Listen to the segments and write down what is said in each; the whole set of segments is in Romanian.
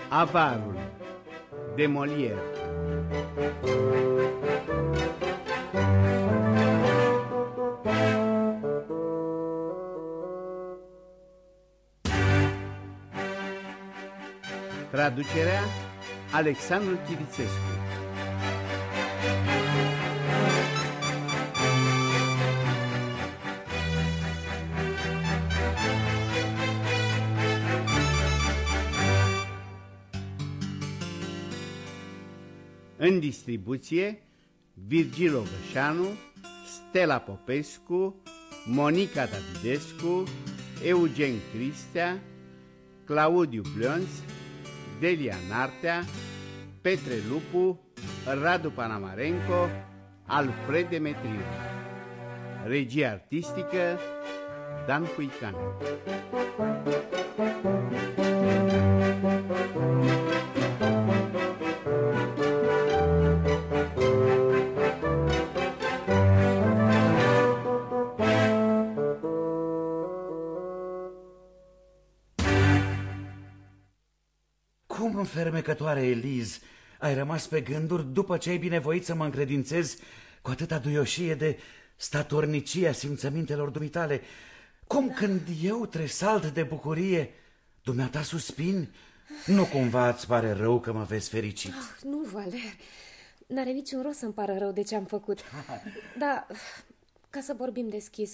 Avarul de Molière. Traducerea Alexandru Chirițescu. În distribuție Virgil Ogășanu, Stella Popescu, Monica Davidescu, Eugen Cristea, Claudiu Blionț, Delia Nartea, Petre Lupu, Radu Panamarenco, Alfred Demetriu. Regie artistică Dan Cuican. Cum înfermecătoare, Eliz, ai rămas pe gânduri după ce ai binevoit să mă încredințezi cu atâta duioșie de statornicia simțămintelor dumitale? Cum când eu tresalt de bucurie, dumneata suspini? Nu cumva îți pare rău că mă vezi fericit? Nu, Valer, n-are niciun rost să-mi pară rău de ce am făcut. Dar, ca să vorbim deschis,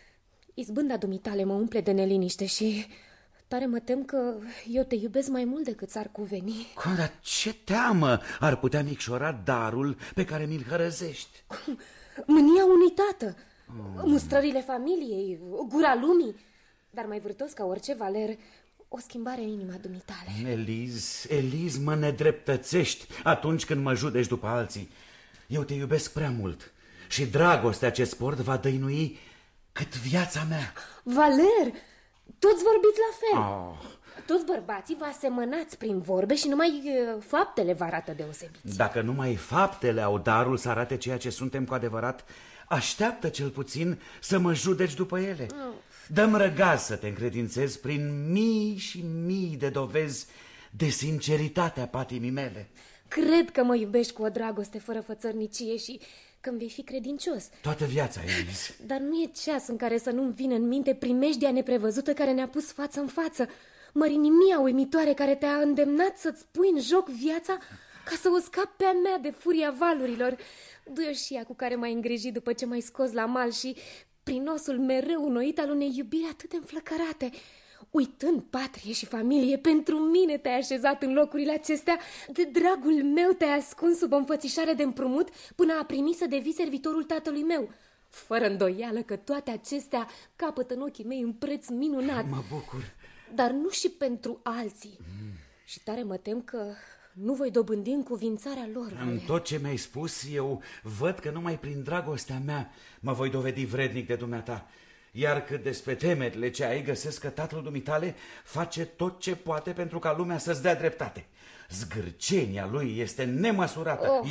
izbânda dumitale mă umple de neliniște și tare mă tem că eu te iubesc mai mult decât s-ar cuveni. Dar ce teamă ar putea micșora darul pe care mi-l hărăzești? Cum? Mânia unui tată, mustrările familiei, gura lumii. Dar mai vârtos ca orice, Valer, o schimbare în inima dumitale. Eliz, mă nedreptățești atunci când mă judeci după alții. Eu te iubesc prea mult și dragostea ce sport va dăinui cât viața mea. Valer, toți vorbiți la fel. Toți bărbații vă asemănați prin vorbe și numai faptele vă arată deosebiți. Dacă numai faptele au darul să arate ceea ce suntem cu adevărat, așteaptă cel puțin să mă judeci după ele. Dă-mi răgaz să te încredințez prin mii și mii de dovezi de sinceritatea patimii mele. Cred că mă iubești cu o dragoste fără fățărnicie și că îmi vei fi credincios. Toată viața, Eliz. Dar nu e ceas în care să nu-mi vină în minte primejdia neprevăzută care ne-a pus față în față, mărinimia uimitoare care te-a îndemnat să-ți pui în joc viața ca să o scapi pe a mea de furia valurilor, duioșia cu care m-ai îngrijit după ce m-ai scos la mal și prinosul mereu înnoit al unei iubiri atât de înflăcărate. Uitând patrie și familie, pentru mine te-ai așezat în locurile acestea, de dragul meu te-ai ascuns sub o înfățișare de împrumut până a primi să devii servitorul tatălui meu. Fără îndoială că toate acestea capătă în ochii mei un preț minunat. Mă bucur. Dar nu și pentru alții. Și tare mă tem că nu voi dobândi încuvințarea lor. În tot ce mi-ai spus, eu văd că numai prin dragostea mea mă voi dovedi vrednic de dumneata. Iar cât despre temerile ce ai, găsesc că tatăl dumitale face tot ce poate pentru ca lumea să-ți dea dreptate. Zgârcenia lui este nemăsurată.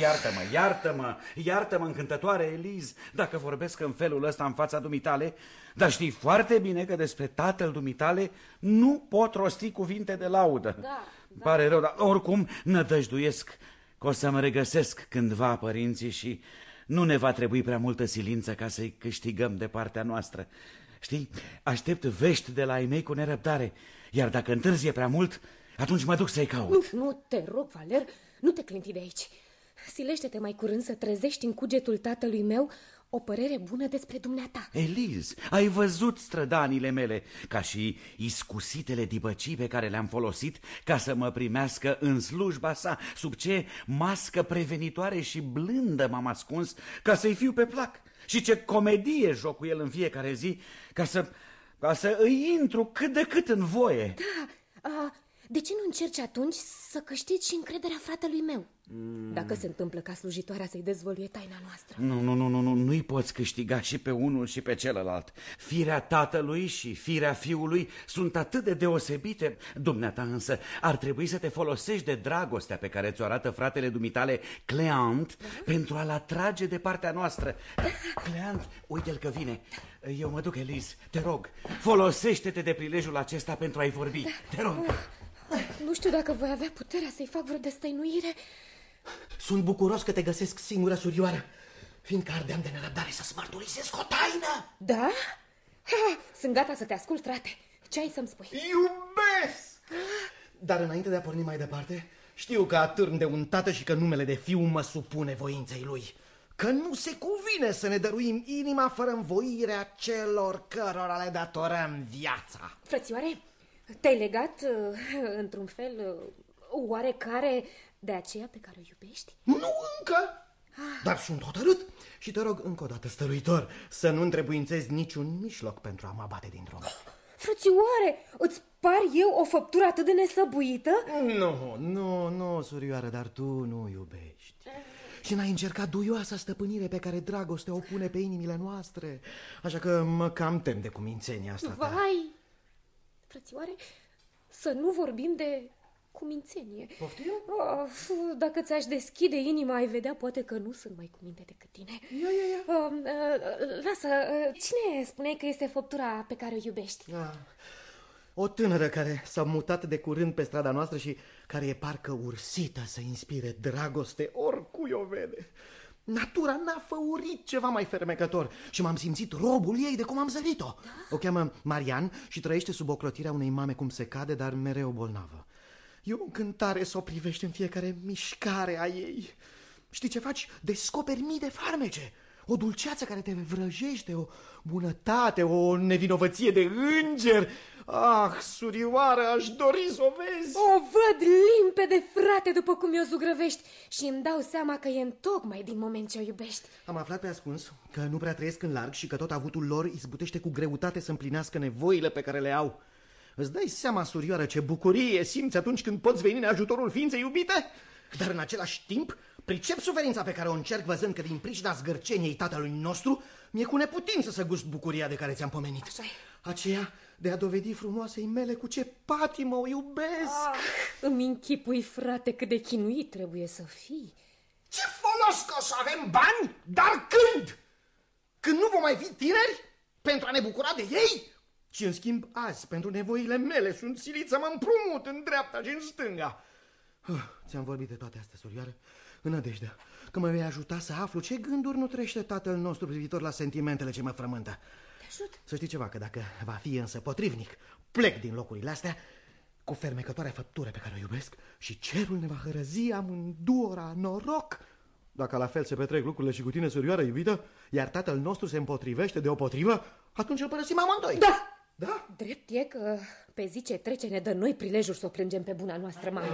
Iartă-mă, încântătoare Eliz, dacă vorbesc în felul ăsta în fața dumitale, dar știi foarte bine că despre tatăl dumitale nu pot rosti cuvinte de laudă. Da. Pare rău, dar oricum nădăjduiesc că o să-mi regăsesc cândva părinții și nu ne va trebui prea multă silință ca să-i câștigăm de partea noastră. Știi, aștept vești de la ai mei cu nerăbdare, iar dacă întârzie prea mult, atunci mă duc să-i caut. Nu, te rog, Valer, nu te clinti de aici. Silește-te mai curând să trezești în cugetul tatălui meu o părere bună despre dumneata. Eliz, ai văzut strădanile mele, ca și iscusitele dibăcii pe care le-am folosit ca să mă primească în slujba sa, sub ce mască prevenitoare și blândă m-am ascuns ca să-i fiu pe plac. Și ce comedie joc cu el în fiecare zi ca să îi intru cât de cât în voie. Da, de ce nu încerci atunci să câștigi și încrederea fratelui meu? Dacă se întâmplă ca slujitoarea să-i dezvăluie taina noastră. Nu-i poți câștiga și pe unul și pe celălalt. Firea tatălui și firea fiului sunt atât de deosebite. Dumneata însă ar trebui să te folosești de dragostea pe care ți-o arată fratele dumitale Cleant, pentru a-l atrage de partea noastră. Cleant, uite-l că vine. Eu mă duc, Eliz, te rog, folosește-te de prilejul acesta pentru a-i vorbi. Te rog. Nu știu dacă voi avea puterea să-i fac vreo destăinuire. Sunt bucuros că te găsesc singură, surioară, fiindcă ardeam de nerăbdare să-ți mărturisesc o taină. Da? Ha, sunt gata să te ascult, frate. Ce ai să-mi spui? Iubesc! Dar înainte de a porni mai departe, știu că atârn de un tată și că numele de fiu mă supune voinței lui. Că nu se cuvine să ne dăruim inima fără învoirea celor cărora le datorăm viața. Frățioare, te-ai legat, într-un fel, oarecare de aceea pe care o iubești? Nu încă, dar sunt hotărât și te rog încă o dată, stăruitor, să nu întrebuințezi niciun mijloc pentru a mă abate din drum. Frățioare, îți par eu o făptură atât de nesăbuită? Nu, surioară, dar tu nu iubești. Și n-ai încercat duioasa stăpânire pe care dragostea o pune pe inimile noastre. Așa că mă cam tem de cumințenia asta ta. Vai, frățioare, să nu vorbim de cumințenie. Poftim? Dacă ți-aș deschide inima, ai vedea poate că nu sunt mai cuminte decât tine. Ia. Lasă, cine spuneai că este făptura pe care o iubești? O tânără care s-a mutat de curând pe strada noastră și care e parcă ursită să inspire dragoste oricui o vede. Natura n-a făurit ceva mai fermecător și m-am simțit robul ei de cum am zărit-o. Da? O cheamă Marian și trăiește sub ocrotirea unei mame cum se cade, dar mereu bolnavă. E o încântare să o privești în fiecare mișcare a ei. Știi ce faci? Descoperi mii de farmece. O dulceață care te vrăjește, o bunătate, o nevinovăție de înger. Ah, surioară, aș dori să o vezi. O văd limpede, frate, după cum o zugrăvești și îmi dau seama că e întocmai din moment ce o iubești. Am aflat pe ascuns că nu prea trăiesc în larg și că tot avutul lor izbutește cu greutate să împlinească nevoile pe care le au. Îți dai seama, surioară, ce bucurie simți atunci când poți veni în ajutorul ființei iubite? Dar în același timp pricep suferința pe care o încerc văzând că din pricina zgârceniei tatălui nostru mi-e cu neputință să gust bucuria de care ți-am pomenit. Aceea de a dovedi frumoasei mele cu ce patimă o iubesc. Îmi închipui, frate, cât de chinuit trebuie să fii. Ce folos că o să avem bani, dar când? Când nu vom mai fi tineri pentru a ne bucura de ei? Și în schimb azi, pentru nevoile mele, sunt silit să mă împrumut în dreapta și în stânga. Ți-am vorbit de toate astea, surioară, în nădejdea că mă vei ajuta să aflu ce gânduri nutrește tatăl nostru privitor la sentimentele ce mă frământă. Te ajut. Să știi ceva, că dacă va fi însă potrivnic, plec din locurile astea cu fermecătoarea făptură pe care o iubesc și cerul ne va hărăzi amândurora noroc. Dacă la fel se petrec lucrurile și cu tine, surioară iubită, iar tatăl nostru se împotrivește deopotrivă, atunci îl părăsim amândoi. Da! Da? Drept e că pe zi ce trece ne dă noi prilejuri să o plângem pe buna noastră mamă.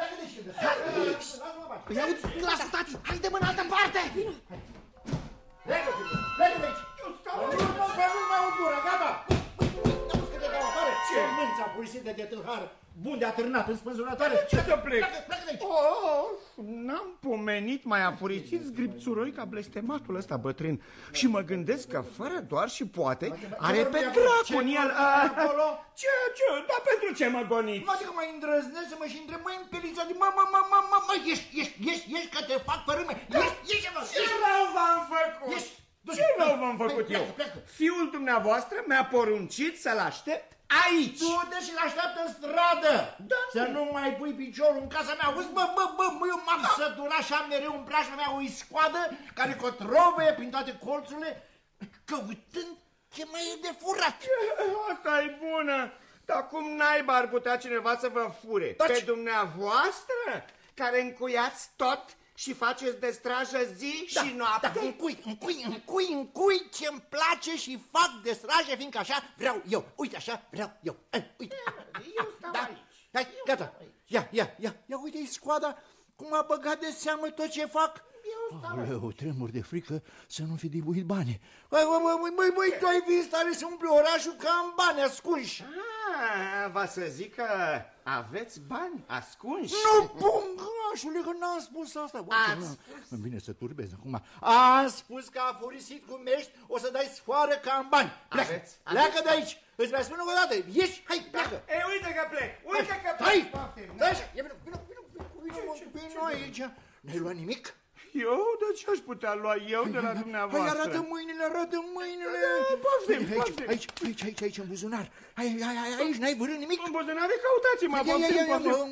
Păi auzi, lasă, tati, haide mă în altă parte! Plecă de aici! Eu stau, nu mai o dură, gata! Auzi că te dau afară? Ce mânța purisită de tâlhar, bun de atârnat în spânzurătoare! Ce să plec? Plecă de aici! N-am pomenit mai apurisit zgripțuroi ca blestematul ăsta bătrân și mă gândesc că fără doar și poate are pe dracu în el. Ce? Dar pentru ce mă goniți? Mă zic că mai îndrăznesc să mă și întreb, măi, în pelița de mă, ești că te fac fărâme, ieși, mă! Ce rău v-am făcut? Ce rău v-am făcut eu? Fiul dumneavoastră mi-a poruncit să-l aștept aici. Du-te și l-așteaptă în stradă. Să nu mai pui piciorul în casa mea. Auzi, eu m-am săturat și am mereu în preajma mea o iscoadă care cotrovăie prin toate colțurile, căutând ce mai e de furat. Asta e bună. Dar cum naiba ar putea cineva să vă fure? Pe dumneavoastră, care încuiați tot și faceți de strajă zi și noapte? Da, încui ce-mi place și fac de strajă, fiindcă așa vreau eu. Uite, așa vreau eu. Uite. Eu stau aici. Hai, gata. Ia, uite-i scoada cum a băgat de seamă tot ce fac. Eu tremur de frică să nu fi dibuit bani. Măi, tu ai vist stare să umpli orașul ca în bani ascunși. Va să zic că aveți bani ascunși? Nu, pungașule, că n-am spus asta. Îmi vine să turbez acum. Am spus că a furisit cum ești, o să dai sfoară ca în bani. Pleacă de aici. Îți mai spun o dată. Ieși, hai, pleacă. Uite că plec, Hai, stai așa. Vino aici. N-ai luat nimic? Eu? De ce aș putea lua eu de la dumneavoastră? Hai, arată mâinile, arată mâinile. Poftim. Aici, în buzunar. Aici, n-ai vârât nimic? În buzunare căutați-mă, poftim.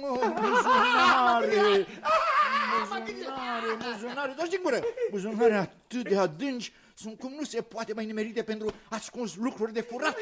Buzunare, dați din gură. Buzunare atât de adânci sunt cum nu se poate mai nimerite pentru ascuns lucruri de furat.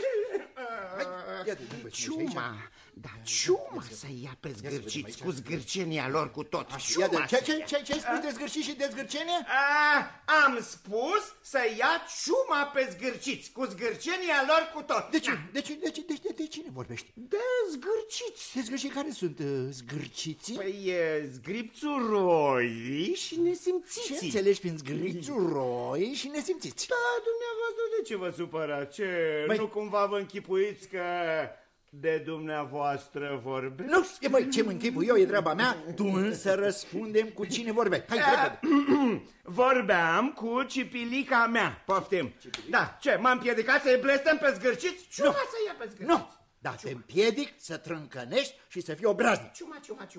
Ciuma, ciuma să ia pe zgârciți cu zgârcenia lor cu tot. Ce ai spus de zgârciți și de zgârcenie? Am spus să ia ciuma pe zgârciți cu zgârcenia lor cu tot. De cine vorbești? De zgârciți. De zgârciți care sunt zgârciții? Păi zgripțuroi și nesimțiții. Ce înțelegi prin zgârțuroi și nesimțiți? Da, dumneavoastră, de ce vă supărați? Nu cumva vă închipuiți că de dumneavoastră vorbesc? Nu, ce mă închipui eu, e treaba mea. Tu însă răspundem cu cine vorbești. Hai, repede. Vorbeam cu cipilica mea, poftim. Da, ce, m-am împiedicat să-i blestem pe zgârciți? Ciuma să ia pe zgârciți. Nu, dar te împiedic să trâncănești și să fii obraznic. Ciuma.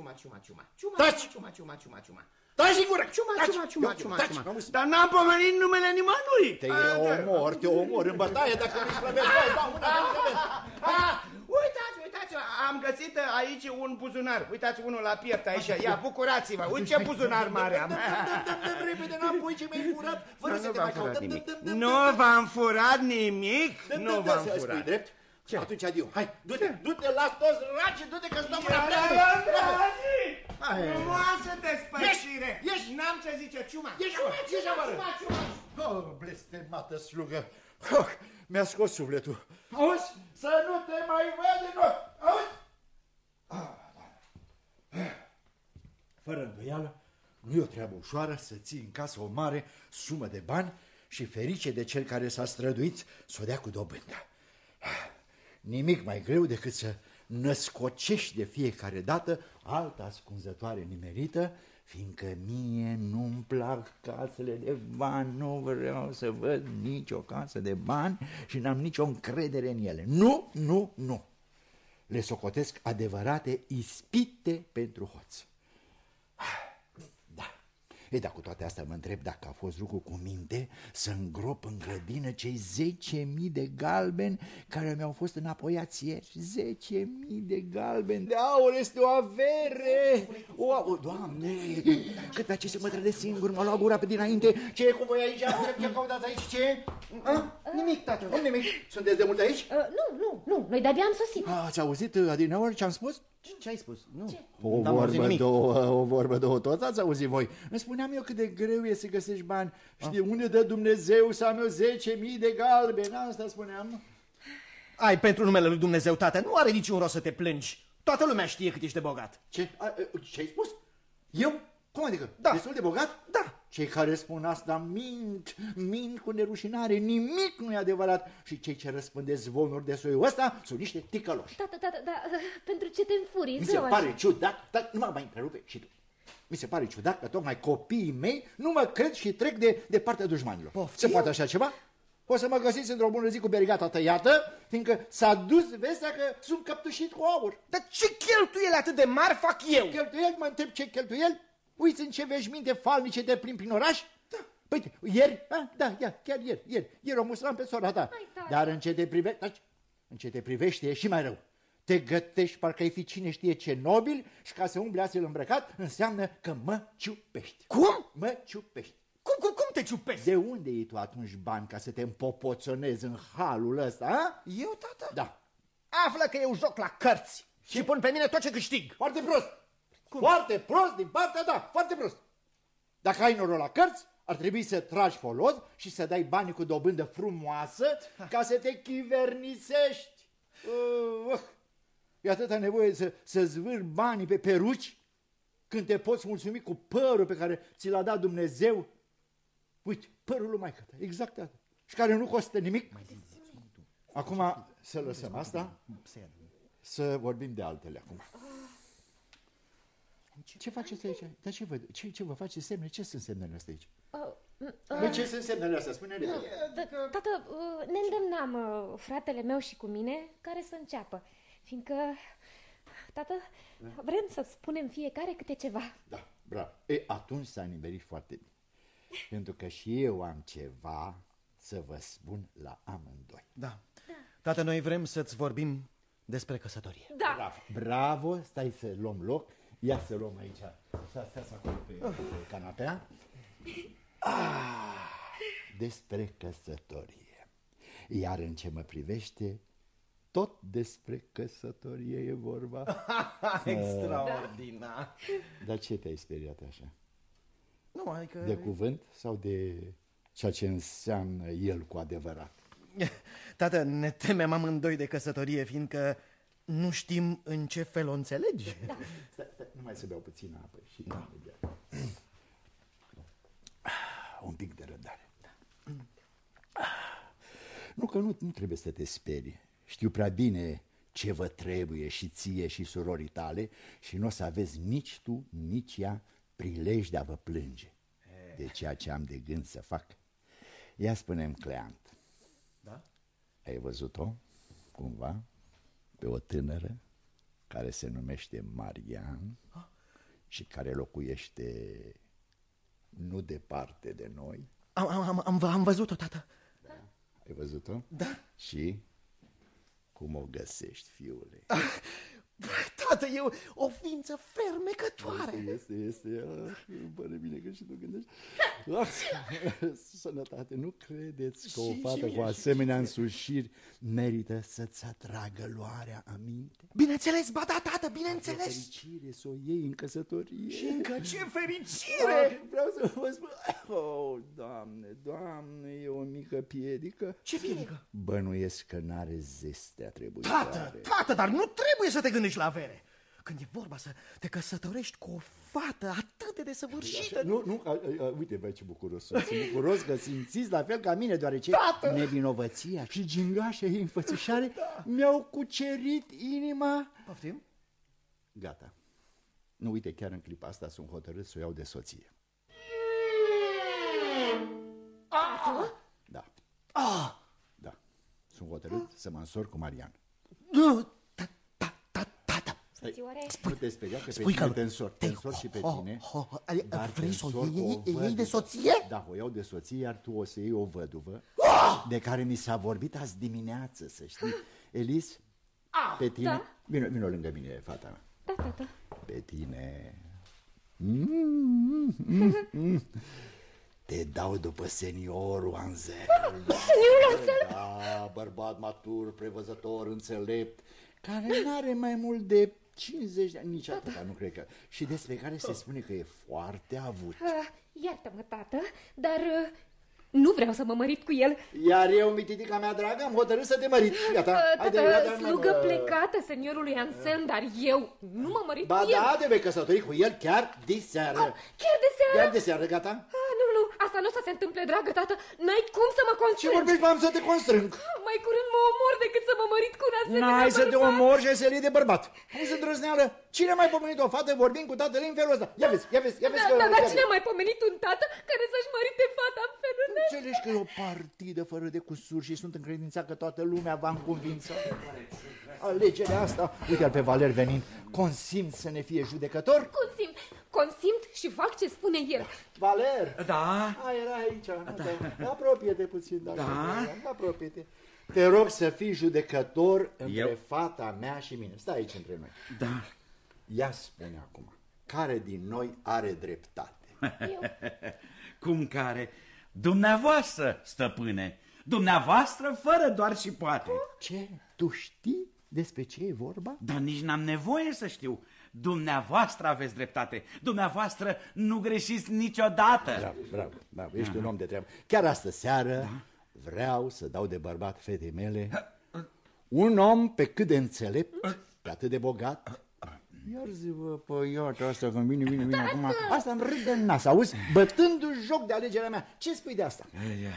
Taci din gură! Ciuma. Dar n-am pomenit numele nimănui. Te omor în bătaie dacă nu-i slăvești. Uitați, am găsit aici un buzunar. Uitați unul la piept aici. Ia, bucurați-vă. Uite ce buzunar mare am. Dă-mi repede înapoi ce mi-ai furat, fără să te mai caut. Nu v-am furat nimic. Nu v-am furat. Drept? Atunci adio. Hai, du-te, las toți raci, du-te că-ți dau mâna pleacă. Frumoasă despășire. N-am ce zice, ciuma. Ieși afară. Blestemată slugă. Mi-a scos sufletul. Auzi? Să nu te mai văd din nou. Auzi? Fără îndoială, nu e o treabă ușoară să ții în casă o mare sumă de bani și ferice de cel care s-a străduit să o dea cu dobândă. Nimic mai greu decât să născocești de fiecare dată altă ascunzătoare nimerită, fiindcă mie nu-mi plac casele de bani, nu vreau să văd nicio casă de bani și n-am nicio încredere în ele. Nu. Le socotesc adevărate ispite pentru hoț. Dar cu toate astea mă întreb dacă a fost lucru cu minte să îngrop în grădină cei 10.000 de galbeni care mi-au fost înapoiați ieri. 10.000 de galbeni de aur, este o avere! Doamne, cât pe ce se mă trădesc singur, m-a luat gura pe dinainte. Ce e cu voi aici? Ce căutați aici? Ce? Nimic, tată. Nimic. Sunteți de mult aici? Nu, noi de-abia am sosit. Ați auzit adineori ce am spus? Ce ai spus? Nu. O vorbă, două, toți ați auzit voi. Îmi spuneam eu cât de greu e să găsești bani și de unde dă Dumnezeu să am eu 10.000 de galbeni, asta spuneam. Ai, pentru numele lui Dumnezeu, tată, nu are niciun rost să te plângi. Toată lumea știe cât ești de bogat. Ce ai spus? Eu? Cum adică? Da. Destul de bogat? Da. Cei care spun asta mint cu nerușinare, nimic nu e adevărat. Și cei ce răspândesc zvonuri de soiul ăsta sunt niște ticăloși. Tată, pentru ce te înfurii? Mi se pare ciudat, nu mă mai întrerupe și tu. Mi se pare ciudat că tocmai copiii mei nu mă cred și trec de partea dușmanilor. Se poate așa ceva? O să mă găsiți într-o bună zi cu berigata tăiată, fiindcă s-a dus vestea că sunt căptușit cu aur. Dar ce cheltuieli atât de mari fac eu? Cheltuieli? Mă întreb ce cheltuieli? Uiți în ce veșminte falnice te plimbi prin oraș? Da. Păi, ieri? Chiar ieri o mustram pe sora ta. Dar în ce te privește e și mai rău. Te gătești parcă ai fi cine știe ce nobil și ca să umbli astfel îmbrăcat înseamnă că mă ciupești. Cum? Mă ciupești. Cum te ciupești? De unde iei tu atunci bani ca să te împopoțonezi în halul ăsta, a? Eu, tată? Da. Află că eu joc la cărți și pun pe mine tot ce câștig. Foarte prost. Foarte prost din partea ta, foarte prost. Dacă ai noroc la cărți, ar trebui să tragi folos și să dai banii cu dobândă frumoasă ca să te chivernisești. E atâta nevoie să zvârli banii pe peruci când te poți mulțumi cu părul pe care ți l-a dat Dumnezeu. Uite, părul lui maică ta, exact atât. Și care nu costă nimic. Acum să lăsăm asta, să vorbim de altele acum. Ce faceți aici? Dar ce vă face semne? Ce sunt semnele astea aici? Ce sunt semnele astea? Spune-ne. Tată, ne îndemnam fratele meu și cu mine care să înceapă. Fiindcă, tată, vrem să spunem fiecare câte ceva. Da, bravo. Atunci s-a nimerit foarte bine. pentru că și eu am ceva să vă spun la amândoi. Da. Tată, noi vrem să-ți vorbim despre căsătorie. Da. Bravo, stai să luăm loc. Ia să luăm aici. Stai acolo pe canapea. Despre căsătorie. Iar în ce mă privește, tot despre căsătorie e vorba. Extraordinar. Dar ce te-ai speriat așa? Nu, adică... De cuvânt sau de ceea ce înseamnă el cu adevărat? Tată, ne temem amândoi de căsătorie, fiindcă nu știm în ce fel o înțelegi. Da. Stai, numai să beau puțină apă și un pic de răbdare. Nu că nu trebuie să te sperii. Știu prea bine ce vă trebuie și ție și surorii tale și nu o să aveți nici tu, nici ea prilej de a vă plânge de ceea ce am de gând să fac. Ia spune-mi, Cleant, Da? ai văzut-o cumva pe o tânără care se numește Marian și care locuiește nu departe de noi? Am văzut-o, tată. Ai văzut-o? Da. Și cum o găsești, fiule? Tată, e o ființă fermecătoare. Este. Îmi pare bine că și tu gândești. Sănătate, nu credeți că o fată cu asemenea însușiri merită să-ți atragă luarea aminte? Bineînțeles, ba da, tată, bineînțeles. Fericire să o iei în căsătorie. Și încă ce fericire! Vreau să vă spun. Oh, Doamne, e o mică piedică. Ce piedică? Bănuiesc că n-are zestea trebuie. Tată, dar nu trebuie să te gândești la avere. Când e vorba să te căsătorești cu o fată atât de desăvârșită... Nu, uite, băi, ce bucuros sunt. Sunt bucuros că simțiți la fel ca mine, deoarece nevinovăția și gingașa ei înfățișare mi-au cucerit inima. Poftim? Gata. Nu, uite, chiar în clipa asta sunt hotărât să o iau de soție. Da. Da. Sunt hotărât să mă însor cu Marian. Nu, Nu te speria că pe tine te însor și pe tine. Dar vrei să o iei de soție? Da, o iau de soție, iar tu o să iei o văduvă de care mi s-a vorbit azi dimineață, să știi. Elis, pe tine... Da. Vino lângă mine, fata mea. Da, tată. Pe tine... Te dau după seniorul Anzel. Seniorul Anzel? Da, bărbat matur, prevăzător, înțelept, care n-are mai mult de 50 de ani, nici atâta, nu cred că. Și despre care se spune că e foarte avut. Iartă-mă, tată, dar nu vreau să mă mărit cu el. Iar eu, mititica mea dragă, am hotărât să te mărit. Gata, Tată, slugă plecată seniorului Anselm, dar eu nu mă mărit cu el. Ba da, te vei căsători cu el chiar diseară. Chiar de seară? Chiar de seară, gata? Nu, asta nu o să se întâmple, dragă tată. N-ai cum să mă Ce constrângi. vorbești, m-am să te constrâng? Mai curând mă omor decât să mă mărit cu un asemenea N-ai să te bărbat. omori și să-l iei de bărbat. Nu se drăzneală. Cine a mai pomenit o fată vorbind cu tatăl ei în felul ăsta? Ia vezi. Dar cine a mai pomenit un tată care să-și mărite fata în felul ăsta? Înțelegi că e o partidă fără de cusuri și sunt încredințat că toată lumea va înconvința. Alegerea asta, uite-l pe Valer venind, consimt să ne fie judecător? Consimt și fac ce spune el. Valer! Da? Era aici. Da. Apropie-te puțin, apropie-te. Te rog să fii judecător între fata mea și mine. Stai aici între noi. Da. Ia spune acum, care din noi are dreptate? Cum care? Dumneavoastră, stăpâne. Dumneavoastră fără doar și poate. Ce? Tu știi despre ce e vorba? Dar nici n-am nevoie să știu. Dumneavoastră aveți dreptate. Dumneavoastră nu greșiți niciodată. Bravo. Ești un om de treabă. Chiar astă seară vreau să dau de bărbat fetei mele un om pe cât de înțelept, pe atât de bogat. Iar zi-vă, păi, iată asta, că vine acum. Asta îmi râd de nas, auzi? Bătându-și joc de alegerea mea. Ce spui de asta?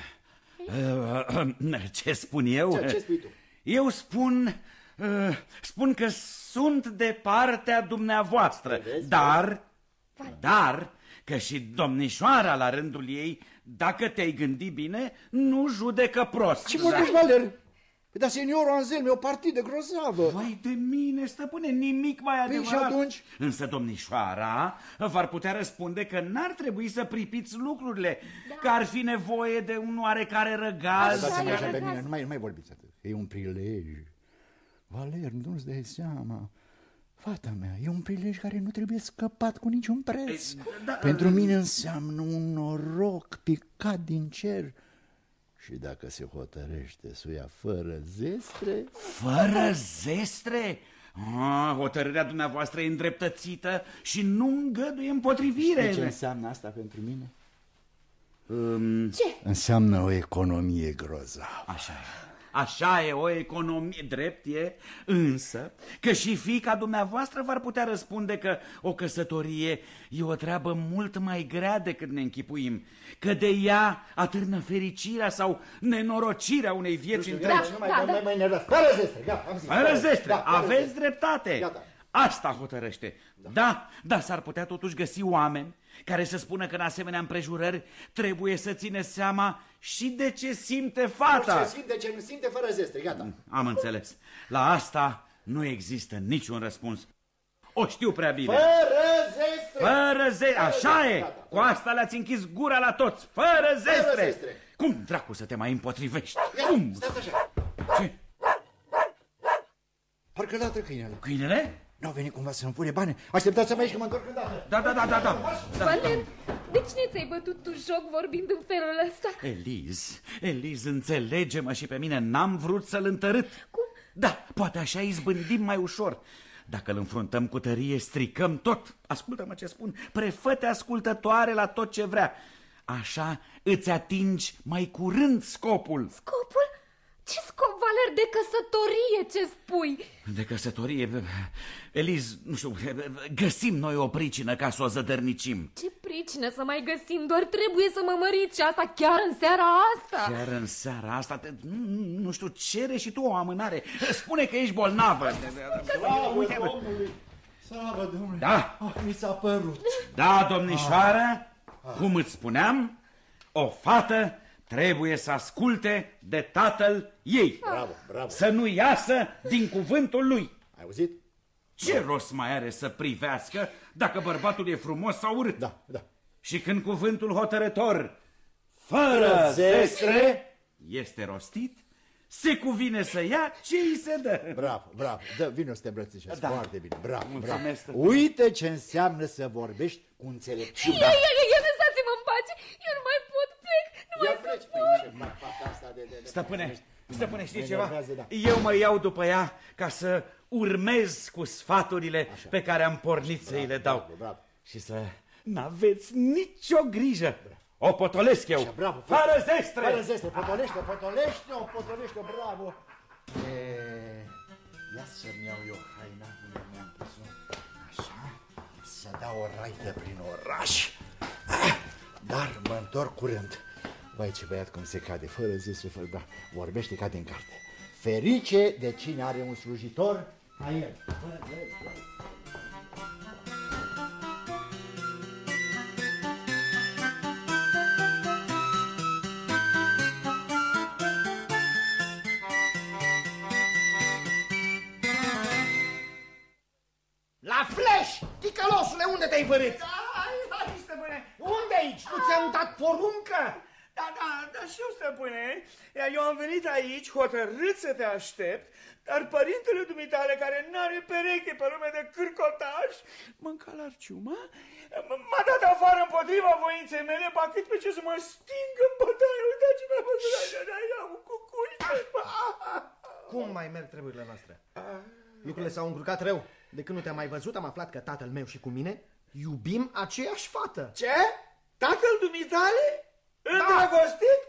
Ce spun eu? Ce spui tu? Eu spun că sunt de partea dumneavoastră, dar că și domnișoara la rândul ei, dacă te-ai gândit bine, nu judecă prost. Ce vorbești, Valer? Dar seniorul Anselm e o partidă grozavă. Vai de mine, stăpâne, nimic mai adevărat. Și atunci? Însă domnișoara v-ar putea răspunde că n-ar trebui să pripiți lucrurile, că ar fi nevoie de un oarecare răgaz. Dați-mi așa pe mine, nu mai vorbiți atât. E un prilej. Valer, nu-ți dai seama. Fata mea, e un prilej care nu trebuie scăpat cu niciun preț. Pentru mine înseamnă un noroc picat din cer. Și dacă se hotărăște să o ia fără zestre... Fără zestre? Hotărârea dumneavoastră e îndreptățită și nu îngăduie împotrivire. Știi ce înseamnă asta pentru mine? Ce? Înseamnă o economie grozavă. Așa e. Așa e, o economie, drept e, însă că și fiica dumneavoastră v-ar putea răspunde că o căsătorie e o treabă mult mai grea decât ne închipuim, că de ea atârnă fericirea sau nenorocirea unei vieți întregi. Nu mai nervați. Fără zestre, gata, am zis. Fără zestre, aveți zestre. dreptate. Gata. Asta hotărăște. Da, s-ar putea totuși găsi oameni care să spună că în asemenea împrejurări trebuie să ține seama și de ce simte fata. Ce simte, ce nu simte, fără zestre, gata. Am înțeles. La asta nu există niciun răspuns. O știu prea bine. Fără zestre. Fără zestre, așa e. Cu asta le-ați închis gura la toți. Fără zestre. Cum dracu să te mai împotrivești? Cum? Stați așa. Ce? Parcă latră câinele. Câinele? N-au venit cumva să-mi fure bani? Așteptați-mă aici că mă întorc îndată. Da. Valer, de cine ți-ai bătut tu joc vorbind în felul ăsta? Eliz, înțelege-mă și pe mine, n-am vrut să-l întărât. Cum? Da, poate așa izbândim mai ușor. Dacă îl înfruntăm cu tărie, stricăm tot. Ascultă-mă ce spun, prefă-te ascultătoare la tot ce vrea. Așa îți atingi mai curând scopul. Scopul? Ce scop, Valer, de căsătorie, ce spui? De căsătorie, Eliz, nu știu, găsim noi o pricină ca să o zădărnicim. Ce pricină să mai găsim, doar trebuie să mă măriți și asta chiar în seara asta. Chiar în seara asta, nu știu, cere și tu o amânare. Spune că ești bolnavă. Slavă Domnului! Slavă Domnului! Da. Mi s-a părut. Da, domnișoară, cum îți spuneam, o fată trebuie să asculte de tatăl ei. Bravo. Să nu iasă din cuvântul lui. Ai auzit? Ce rost mai are să privească dacă bărbatul e frumos sau urât? Da. Și când cuvântul hotărător, fără zestre, este rostit, se cuvine să ia ce îi se dă. Bravo. Vino să te îmbrățișezi. Foarte bine. Bravo. Mulțumesc. Uite ce înseamnă să vorbești cu înțelepciune. Ia lăsați-mă în pace, eu nu mai pot, plec, nu mai Stăpâne, știi ceva? Eu mă iau după ea ca să urmez cu sfaturile pe care am pornit să îi le dau. Bravo. Și să n-aveți nicio grijă. O potolesc eu. Bravo. Fără zestre. Fără zestre. Potolește-o, bravo. Ia să-mi iau eu haina unde mi-am pus-o. Așa. Să dau o raită prin oraș. Dar mă întorc curând. Băi, ce băiat cum se cade, fără zestre, fără... Vorbește ca din carte. Ferice de cine are un slujitor a el. La flash! Ticălosule, unde te-ai vărât? Hai, stăpâne! Unde aici? Nu ți-am dat poruncă? Da, și eu, stăpâne. Iar eu am venit aici hotărât să te aștept, dar părintele dumitale, care n-are pereche pe lume de cârcotaș, mă încalar ciuma, m-a dat afară împotriva voinței mele, ba cât pe ce să mă sting în bătaie. Uitați-mă, am un cucui. Cum mai merg treburile noastre? Lucrurile s-au încurcat rău. De când nu te-am mai văzut, am aflat că tatăl meu și cu mine iubim aceeași fată. Ce? Tatăl dumitale? Îndrăgostit?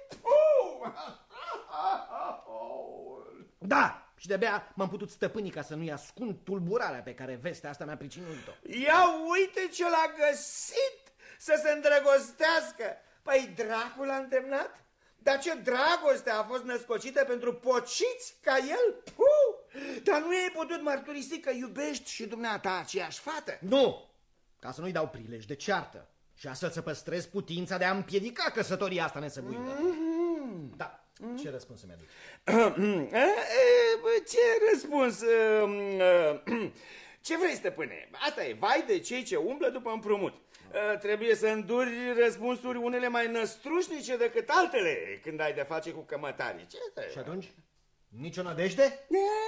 Da, și de-abia m-am putut stăpâni ca să nu-i ascund tulburarea pe care vestea asta mi-a pricinuit-o. Ia uite ce l-a găsit să se îndrăgostească. Păi dracul l-a îndemnat? Dar ce dragoste a fost născocită pentru pociți ca el? Dar nu ai putut mărturisi că iubești și dumneata aceeași fată? Nu, ca să nu-i dau prilej de ceartă și astfel să păstrez putința de a împiedica căsătoria asta nesăbuită. Da, Ce răspuns mi-aduci? Ce răspuns? Ce vrei, stăpâne? Asta e, vai de cei ce umblă după împrumut. Trebuie să înduri răspunsuri unele mai năstrușnice decât altele când ai de face cu cămătarii. Și atunci? Nicio nădejde?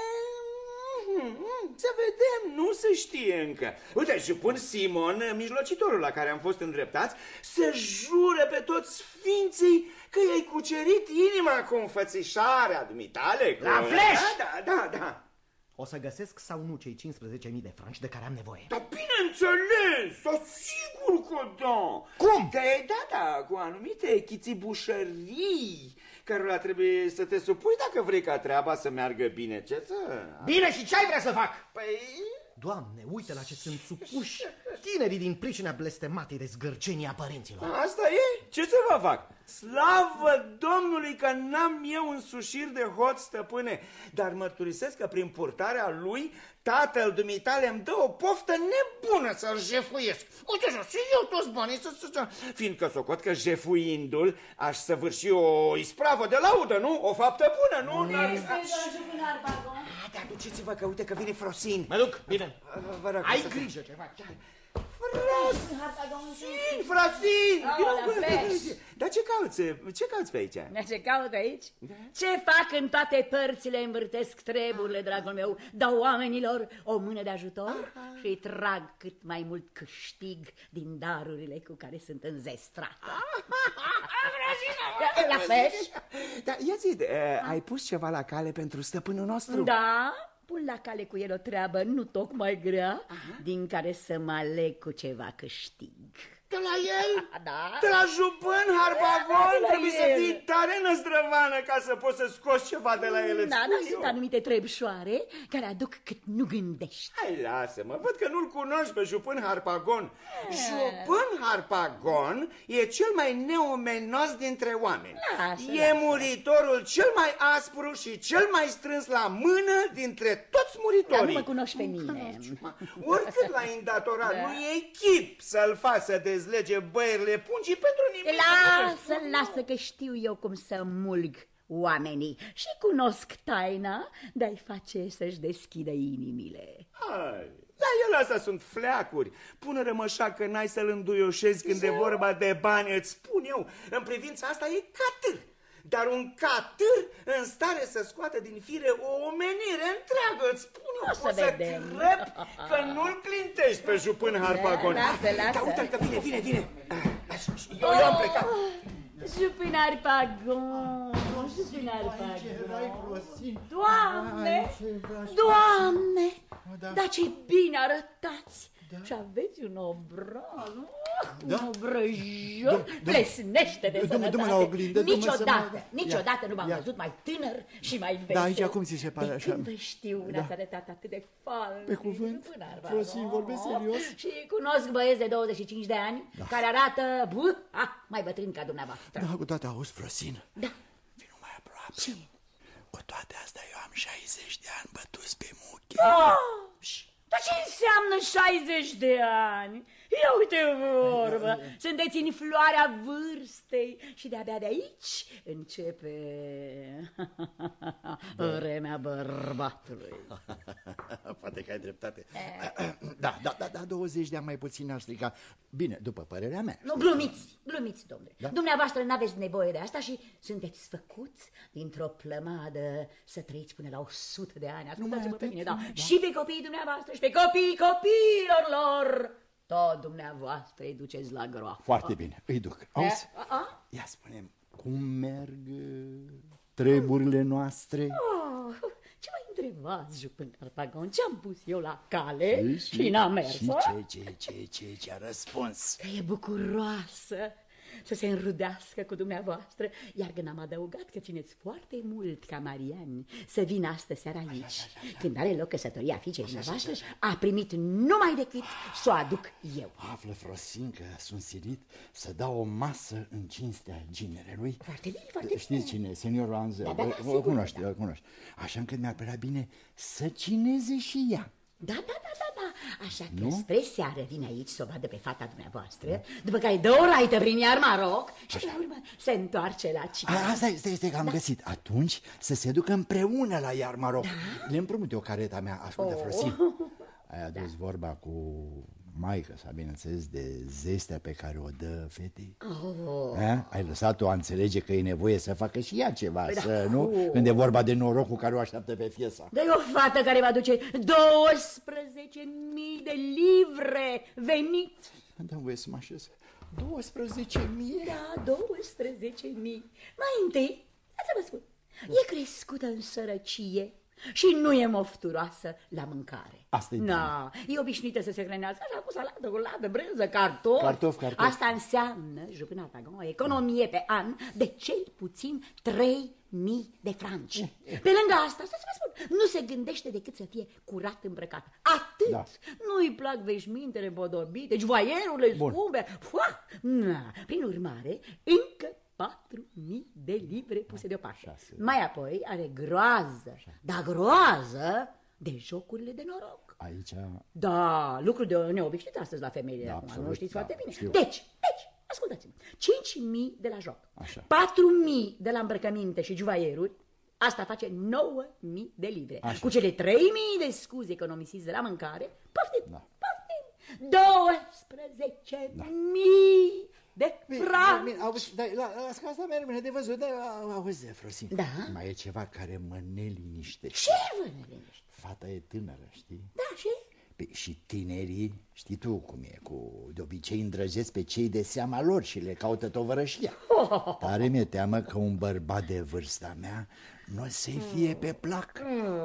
Să vedem, nu se știe încă. Uite, și pun Simon, mijlocitorul la care am fost îndreptați, să jure pe toți sfinții că i-ai cucerit inima cu înfățișarea dumitale. La Flash! Da. O să găsesc sau nu cei 15.000 de franci de care am nevoie? Dar bineînțeles, sigur că da. Cum? Da, cu anumite chițibușării cărora trebuie să te supui dacă vrei ca treaba să meargă bine. Ce să... Bine, și ce ai vrea să fac? Păi... Doamne, uite la ce sunt supuși tinerii din pricina blestematei de zgârcenii a părinților. Asta e? Ce să vă fac? Slavă Domnului că n-am eu însușiri de hoț, stăpâne, dar mărturisesc că prin purtarea lui tatăl dumitale îmi dă o poftă nebună să-l jefuiesc. Uite așa, și eu toți banii fiindcă socot că jefuindu-l aș săvârși o ispravă de laudă, nu? O faptă bună, nu? Dar duceți-vă că uite că vine Frosin. Mă duc, bine. Vă rog, Ai grijă ce faci. Frosin! Flash! Dar ce cauți pe aici? Ce caut aici? Ce fac în toate părțile? Învârtesc treburile, dragul meu, dau oamenilor o mână de ajutor și îi trag cât mai mult câștig din darurile cu care sunt înzestrată. La Flash? Dar ia zi, ai pus ceva la cale pentru stăpânul nostru? Da, pun la cale cu el o treabă nu tocmai grea, din care să mă aleg cu ceva câștig. De la el? Da. De la jupân, Harpagon? De la Trebuie să el. fii tare năzdrăvană ca să poți să scoți ceva de la el. Da, dar sunt anumite trebșoare care aduc cât nu gândești. Hai, lasă-mă, văd că nu-l cunoști pe jupân Harpagon. Jupân Harpagon e cel mai neomenos dintre oameni. E muritorul cel mai aspru și cel mai strâns la mână dintre toți muritorii. Dar nu mă cunoști pe mine. Oricât l-ai îndatorat, nu e chip să-l faci să dezlege băierile pungii pentru nimic. Lasă că știu eu cum să mulg oamenii și cunosc taina de-a-i face să-și deschidă inimile. Hai, la el astea sunt fleacuri. Până rămășa că n-ai să-l înduioșezi când e vorba de bani, îți spun eu. În privința asta e catâr. Dar un catâr în stare să scoată din fire o omenire întreagă, îți spun eu, O să vedem. crep că nu-l clintești pe jupân Harpagon. Lasă. Dar uite că vine. Eu am plecat. Jupân Harpagon. Doamne, dar ce bine arătați. Și aveți un obraj, un obrăjor, plesnește de sănătate. Du-mă la oglindă, Niciodată nu m-am văzut mai tânăr și mai vesel. Da, aici cum ți se pare așa? Când vă știu, ne-ați arătat atât de falsi. Pe cuvânt? Frosin, vorbesc serios? Și cunosc băieți de 25 de ani care arată mai bătrâni ca dumneavoastră. Da, cu toate auzi, Frosin. Da. Vino mai aproape. Cu toate astea eu am 60 de ani bătuți pe muche. Dar ce înseamnă 60 de ani? Ia uite vorbă, sunteți în floarea vârstei și de-abia de aici începe vremea bărbatului. Poate că ai dreptate. Da, 20 de ani mai puțin ar strica. Bine, după părerea mea. Nu, glumiți, domnule. Da? Dumneavoastră n-aveți nevoie de asta și sunteți făcuți dintr-o plămadă să trăiți până la 100 de ani. Ascultați-mă pe mine, da. Și pe copiii dumneavoastră și pe copiii copiilor lor. Tot dumneavoastră îi duceți la groapă. Foarte bine, îi duc. Auzi? Ia spune-mi, cum merg treburile noastre? Ce mai întrebați, jupân Harpagon? Ce-am pus eu la cale și n-am mers? Și ce a răspuns? Că e bucuroasă să se înrudească cu dumneavoastră, iar când am adăugat că țineți foarte mult ca Mariani să vină astă seara aici, când are loc căsătoria fiicei dumneavoastră, a primit numai decât să o aduc eu. Află, Frosin, că sunt silit să dau o masă în cinstea ginerelui. Foarte bine. Știți cine? Seniorul Anzel. Da, Îl cunoști. Așa încât mi-ar părea bine să cineze și ea. Da. Așa că spre seară vine aici să o vadă pe fata dumneavoastră, după care dă o raită prin iar Maroc și la urmă se întoarce la Cica. Stai că am găsit. Atunci să se ducă împreună la iar Maroc. Le împrumut eu careta mea. Ascultă, Frosin, ai adus vorba cu maică sa, bineînțeles, de zestea pe care o dă fetei? Ai lăsat-o a înțelege că e nevoie să facă și ea ceva, nu? Când e vorba de norocul care o așteaptă pe fiesa. Dar e o fată care va duce 12.000 de livre venit. Dă-mi voie să mă așez. 12.000? Da, 12.000. Mai întâi, să vă spun, e crescută în sărăcie și nu e mofturoasă la mâncare. Asta e bine. E obișnuită să se hrănească așa cu salată, cu ladă, brânză, cartofi. Asta înseamnă, jupânata, o economie pe an de cel puțin 3.000 de franci. Pe lângă asta, să vă spun, nu se gândește decât să fie curat îmbrăcat. Atât. Da. Nu-i plac veșmintele bodobite, joaierurile scumpe. Prin urmare, încă 4.000 de livre puse deoparte. Mai apoi are groază, dar groază de jocurile de noroc. Aici? Da, lucru de neobișnuit astăzi la femeile acum, absolut, nu știți foarte bine. Știu. Deci, ascultați-mă, 5.000 de la joc, 4.000 de la îmbrăcăminte și juvaieruri, asta face 9.000 de livre. Așa. Cu cele 3.000 de scuze economisiți de la mâncare, poftim, 12.000 de franci. Auzi, la asta merg de văzut, dar auzi, Frosin, mai e ceva care mă neliniștește. Ce vă neliniște? Fata e tânără, știi? Da, și? Și tinerii, știi tu cum e, de obicei îndrăgesc pe cei de seama lor și le caută tovărășia. Tare mi-e teamă că un bărbat de vârsta mea nu o să-i fie pe plac.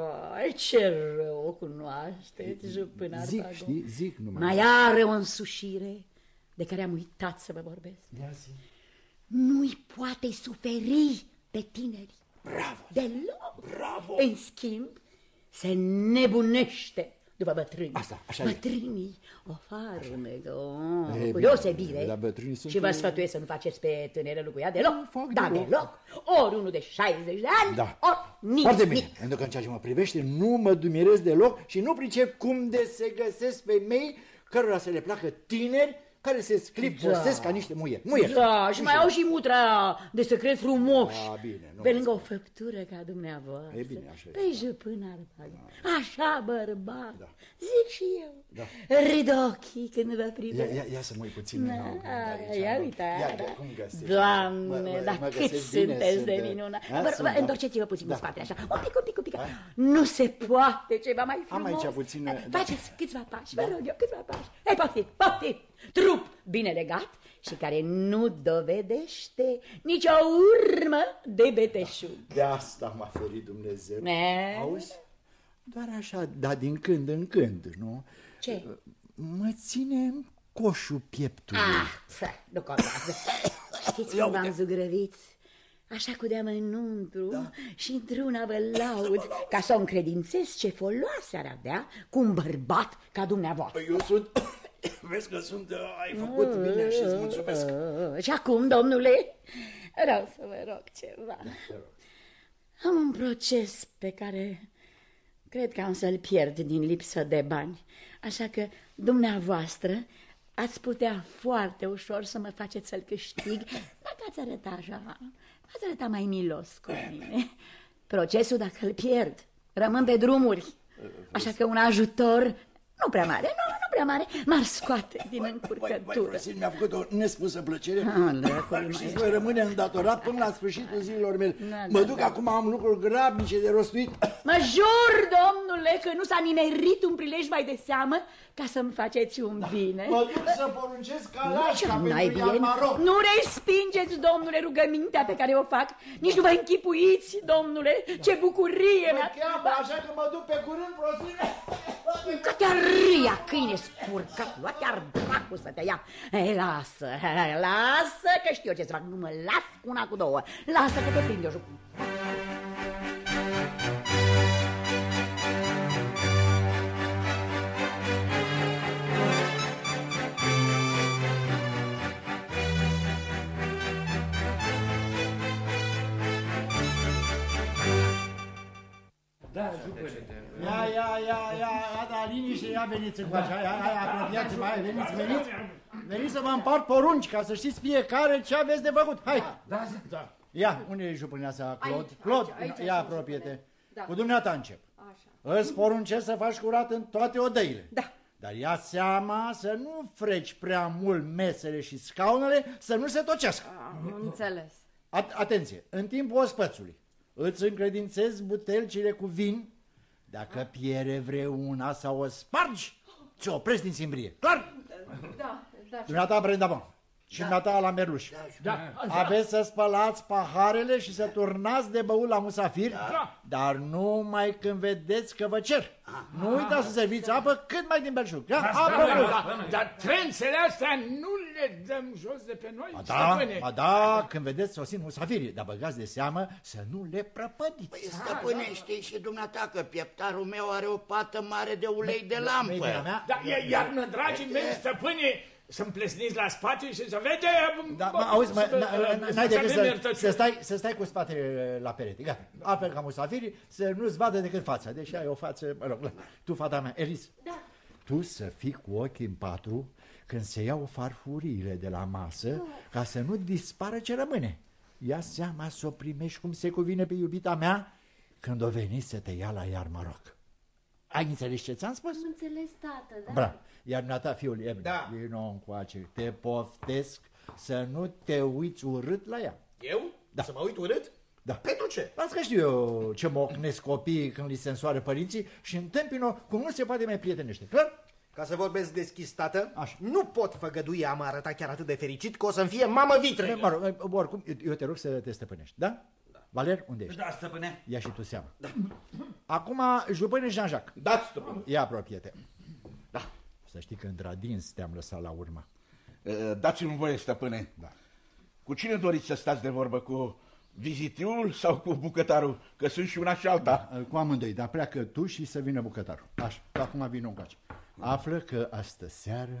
Ce rău cunoașteți, jupâna. Zic numai. Mai are o însușire de care am uitat să vă vorbesc. Nu-i poate suferi pe tineri. Bravo! Deloc! Bravo! În schimb, se nebunește după bătrâni. Asta, așa bătrânii o farmecă, cu deosebire. Și vă sfătuiesc să nu faceți pe tânără cu ea deloc. Deloc. Ori unul de 60 de ani, ori nici. Foarte bine, pentru că în ceea ce mă privește nu mă dumirez deloc și nu pricep cum de se găsesc femei cărora să le placă tineri care se sclipostesc ca niște muieri. Da, și mai au și mutra de secret frumos. Bine, pe lângă o făptură ca dumneavoastră. E bine, așa pe jupânar, așa bărbat. Zic și eu. Râd ochii când vă privesc. Ia să mă uit puțin. Ia uite. Cum găsești? Doamne, dar cât sunteți de minunat. Întorceți-vă puțin în spate, așa. Un pic. Nu se poate ceva mai frumos. Am aici puțin. Faceți câțiva pași, vă rog eu, câțiva pași. Hai, poftim. Trup bine legat și care nu dovedește nicio urmă de beteșug. De asta m-a ferit Dumnezeu. Auzi? Doar așa, dar din când în când, nu? Ce? Mă ține coșul pieptului. Nu contează. Știți cum v-am zugrăvit? Așa cu de-amănuntru și într-una vă laud ca să o încredințez ce foloase ar avea cu un bărbat ca dumneavoastră. Eu sunt... Vezi că ai făcut bine și îți mulțumesc. Și acum, domnule, vreau să vă rog ceva. Am un proces pe care cred că am să-l pierd din lipsă de bani. Așa că dumneavoastră ați putea foarte ușor să mă faceți să-l câștig. Dacă ați arăta așa, ați arăta mai milos cu mine. Procesul, dacă îl pierd, rămân pe drumuri. Așa că un ajutor nu prea mare, m-ar scoate din încurcătură. Mi-a făcut o nespusă plăcere și voi rămâne îndatorat până la sfârșitul zilelor mele. Mă duc acum, am lucruri grabnice de rostuit. Mă jur, domnule, că nu s-a nimerit un prilej mai de seamă ca să-mi faceți un bine. Mă duc să poruncesc calașca pentru iar Maroc. Nu respingeți, domnule, rugămintea pe care o fac. Nici nu vă închipuiți, domnule, ce bucurie mea. Mă cheamă, așa că mă duc pe curând, Frosine. Că te-ar râia, câine spurcat, lua-te-ar dracu să te ia. Lasă, că știu ce să fac, nu mă las cu una cu două. Lasă că te prind eu. Ia, liniște, ia veniți încoace, hai, apropiați-vă, hai, veniți să vă împart porunci, ca să știți fiecare ce aveți de făcut, hai. Da. Ia, unde e jupâneasa, Claude? Claude, ia, apropie-te. Cu dumneata încep. Îți poruncesc să faci curat în toate odăile. Da. Dar ia seama să nu freci prea mult mesele și scaunele, să nu se tocească. Am înțeles. Atenție, în timpul ospățului îți încredințezi butelcile cu vin. Dacă pierde vreuna sau o spargi, ți-o oprești din simbrie. Clar? Da. Dumneata Brenda Bon și dumneata la Merluș. Aveți să spălați paharele și să turnați de băut la musafiri, dar numai când vedeți că vă cer. Nu uitați să serviți apă cât mai din belșug. Dar trențele astea nu le dăm jos de pe noi, stăpâne? Da, când vedeți sosind musafirii, dar băgați de seamă să nu le prăpădiți. Păi, stăpâne, știi și dumneata că pieptarul meu are o pată mare de ulei de lampă. Da, iarnă, dragii mei, stăpâne, să-mi plesniți la spate și să vede... Da, auzi, n-ai decât să stai cu spatele la perete, gata. Altfel ca musafirii să nu-ți vadă decât fața, deși ai o față, mă rog, tu, fata mea, Elis, tu să fii cu ochii în patru când se iau farfuriile de la masă, ca să nu dispară ce rămâne. Ia seama să o primești cum se cuvine pe iubita mea când o veni să te ia la Iarmaroc. Ai înțeles ce ți-am spus? Am înțeles, tată, da? Bravo. Iar dumneata, fiul, vino încoace, te poftesc să nu te uiți urât la ea. Eu? Da. Să mă uit urât? Da. Pentru ce? Las că știu eu ce mocnesc copiii când li se însoară părinții și întâmpin-o cum nu se poate mai prietenește. Clar? Ca să vorbesc deschis, tată, Așa. nu pot făgădui a mă arăta chiar atât de fericit că o să-mi fie mamă vitră. Mă rog, oricum, eu te rog să te stăpânești, da? Valer, unde ești? Da, stăpâne. Ia și tu seama. Da. Acum, jupâne Jean-Jacques. Da, stăpâne. Ia apropie-te. Da. Să știi că într-adins te-am lăsat la urmă. Dați-mi voie, stăpâne. Da. Cu cine doriți să stați de vorbă? Cu vizitiul sau cu bucătarul? Că sunt și una și alta. Da, cu amândoi, dar pleacă tu și să vină bucătarul. Așa, acum vină încoace. Află că astă seară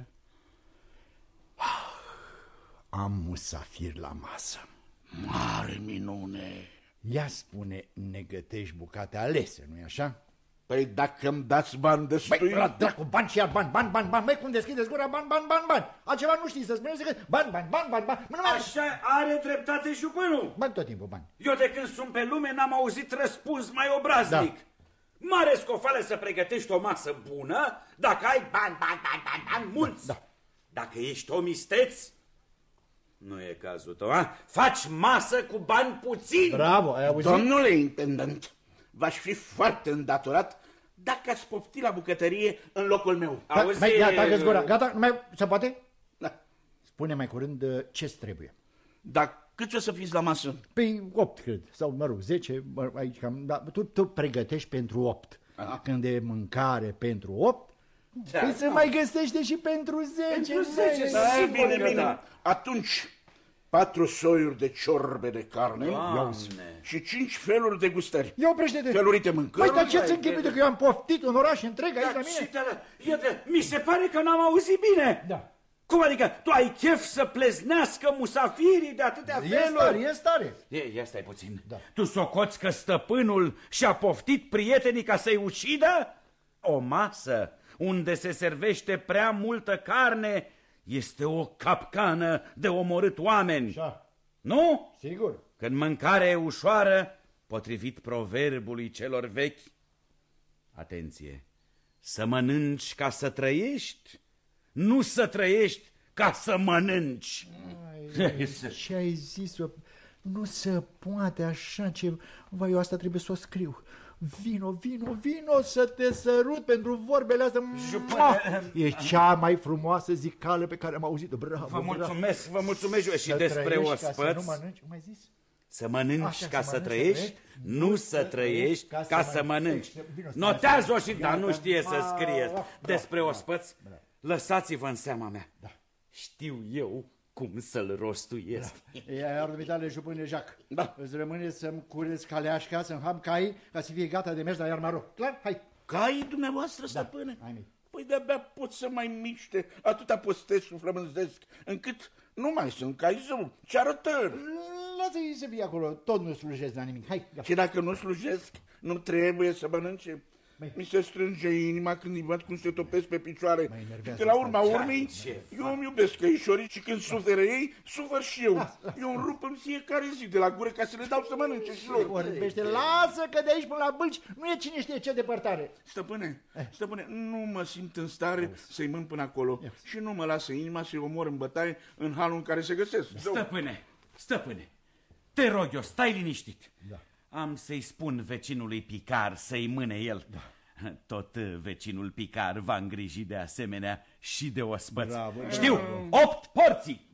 am musafir la masă. Mare minune! Ia spune, ne gătești bucate alese, nu-i așa? Păi dacă îmi dați bani destui... Băi, la dracu, bani și iar bani. Măi, cum deschideți gura, bani. Altceva nu știi să spuneți decât bani. Așa are dreptate jupânul. Bani tot timpul, bani. Eu de când sunt pe lume n-am auzit răspuns mai obraznic. Da. Mare scofală să pregătești o masă bună dacă ai bani mulți. Da. Dacă ești omisteț, nu e cazul tău, a? Faci masă cu bani puțini. Bravo, ai auzit? Domnule intendant, v-aș fi foarte îndatorat dacă ați pofti la bucătărie în locul meu. Auzi... Gata, gura. Gata, nu mai... Se poate? Da. Spune mai curând ce-ți trebuie. Dar câți o să fiți la masă? Păi 8, cred. Sau, mă rog, 10, aici cam... Da, tu pregătești pentru 8. Aha. Când e mâncare pentru 8, da, păi se mai găsește și pentru 10. Pentru 10, Da, bine. Da. Atunci, 4 soiuri de ciorbe de carne. Doamne. Și 5 feluri de gustări. Ia oprește-te. Felurite mâncări. Păi, dar ce-ți închipui de că eu am poftit un oraș întreg aici la mine? Mi se pare că n-am auzit bine. Da. Cum adică? Tu ai chef să pleznească musafirii de atâtea feluri? E stare. Ia stai puțin. Da. Tu socoți că stăpânul și-a poftit prietenii ca să-i ucidă? O masă unde se servește prea multă carne este o capcană de omorât oameni. Așa. Nu? Sigur. Când mâncarea e ușoară, potrivit proverbului celor vechi, atenție, să mănânci ca să trăiești, nu să trăiești ca să mănânci. Ce ai zis? Nu se poate așa ceva. Vai, eu asta trebuie să o scriu. Vino să te sărut pentru vorbele astea. E cea mai frumoasă zicală pe care am auzit-o. Bravo, vă mulțumesc și despre ospăț. Să nu mănânci, mai zis? Să mănânci ca să trăiești, nu să trăiești ca să mănânci. Notează-o și da, nu știe să scrie despre ospăț. Lăsați-vă în seama mea. Știu eu cum să-l rostuiesc. Iar dumitale, jupâne Jacques, da. Îți rămâne să-mi cureți caleașca, să-mi ham cai, ca să fie gata de mers la Iarmaroc. Clar? Hai! Cai dumneavoastră, stăpâne? Hai, păi de-abia pot să mai miște, atâta postesc și flămânzesc, încât nu mai sunt cai zău, ce arătări. lasă-i să fie acolo, tot nu slujesc la nimic. Hai, Și dacă nu slujesc, nu trebuie să mănânce? Mi se strânge inima când îi văd cum se topesc pe picioare. Și că la urma urmei, eu îmi iubesc căișorii și când suferă ei, sufăr și eu. Eu îmi rup în fiecare zi de la gură ca să le dau să mănânce și lor. Vorbește, lasă că de aici până la Bâlci nu e cine știe ce depărtare. Stăpâne, nu mă simt în stare să-i mân până acolo și nu mă lasă inima să-i omor în bătaie în halul în care se găsesc. Stăpâne, te rog eu, stai liniștit. Am să-i spun vecinului Picar să-i mâne el. Tot vecinul Picar va îngriji de asemenea și de ospăți. Știu, 8 porții!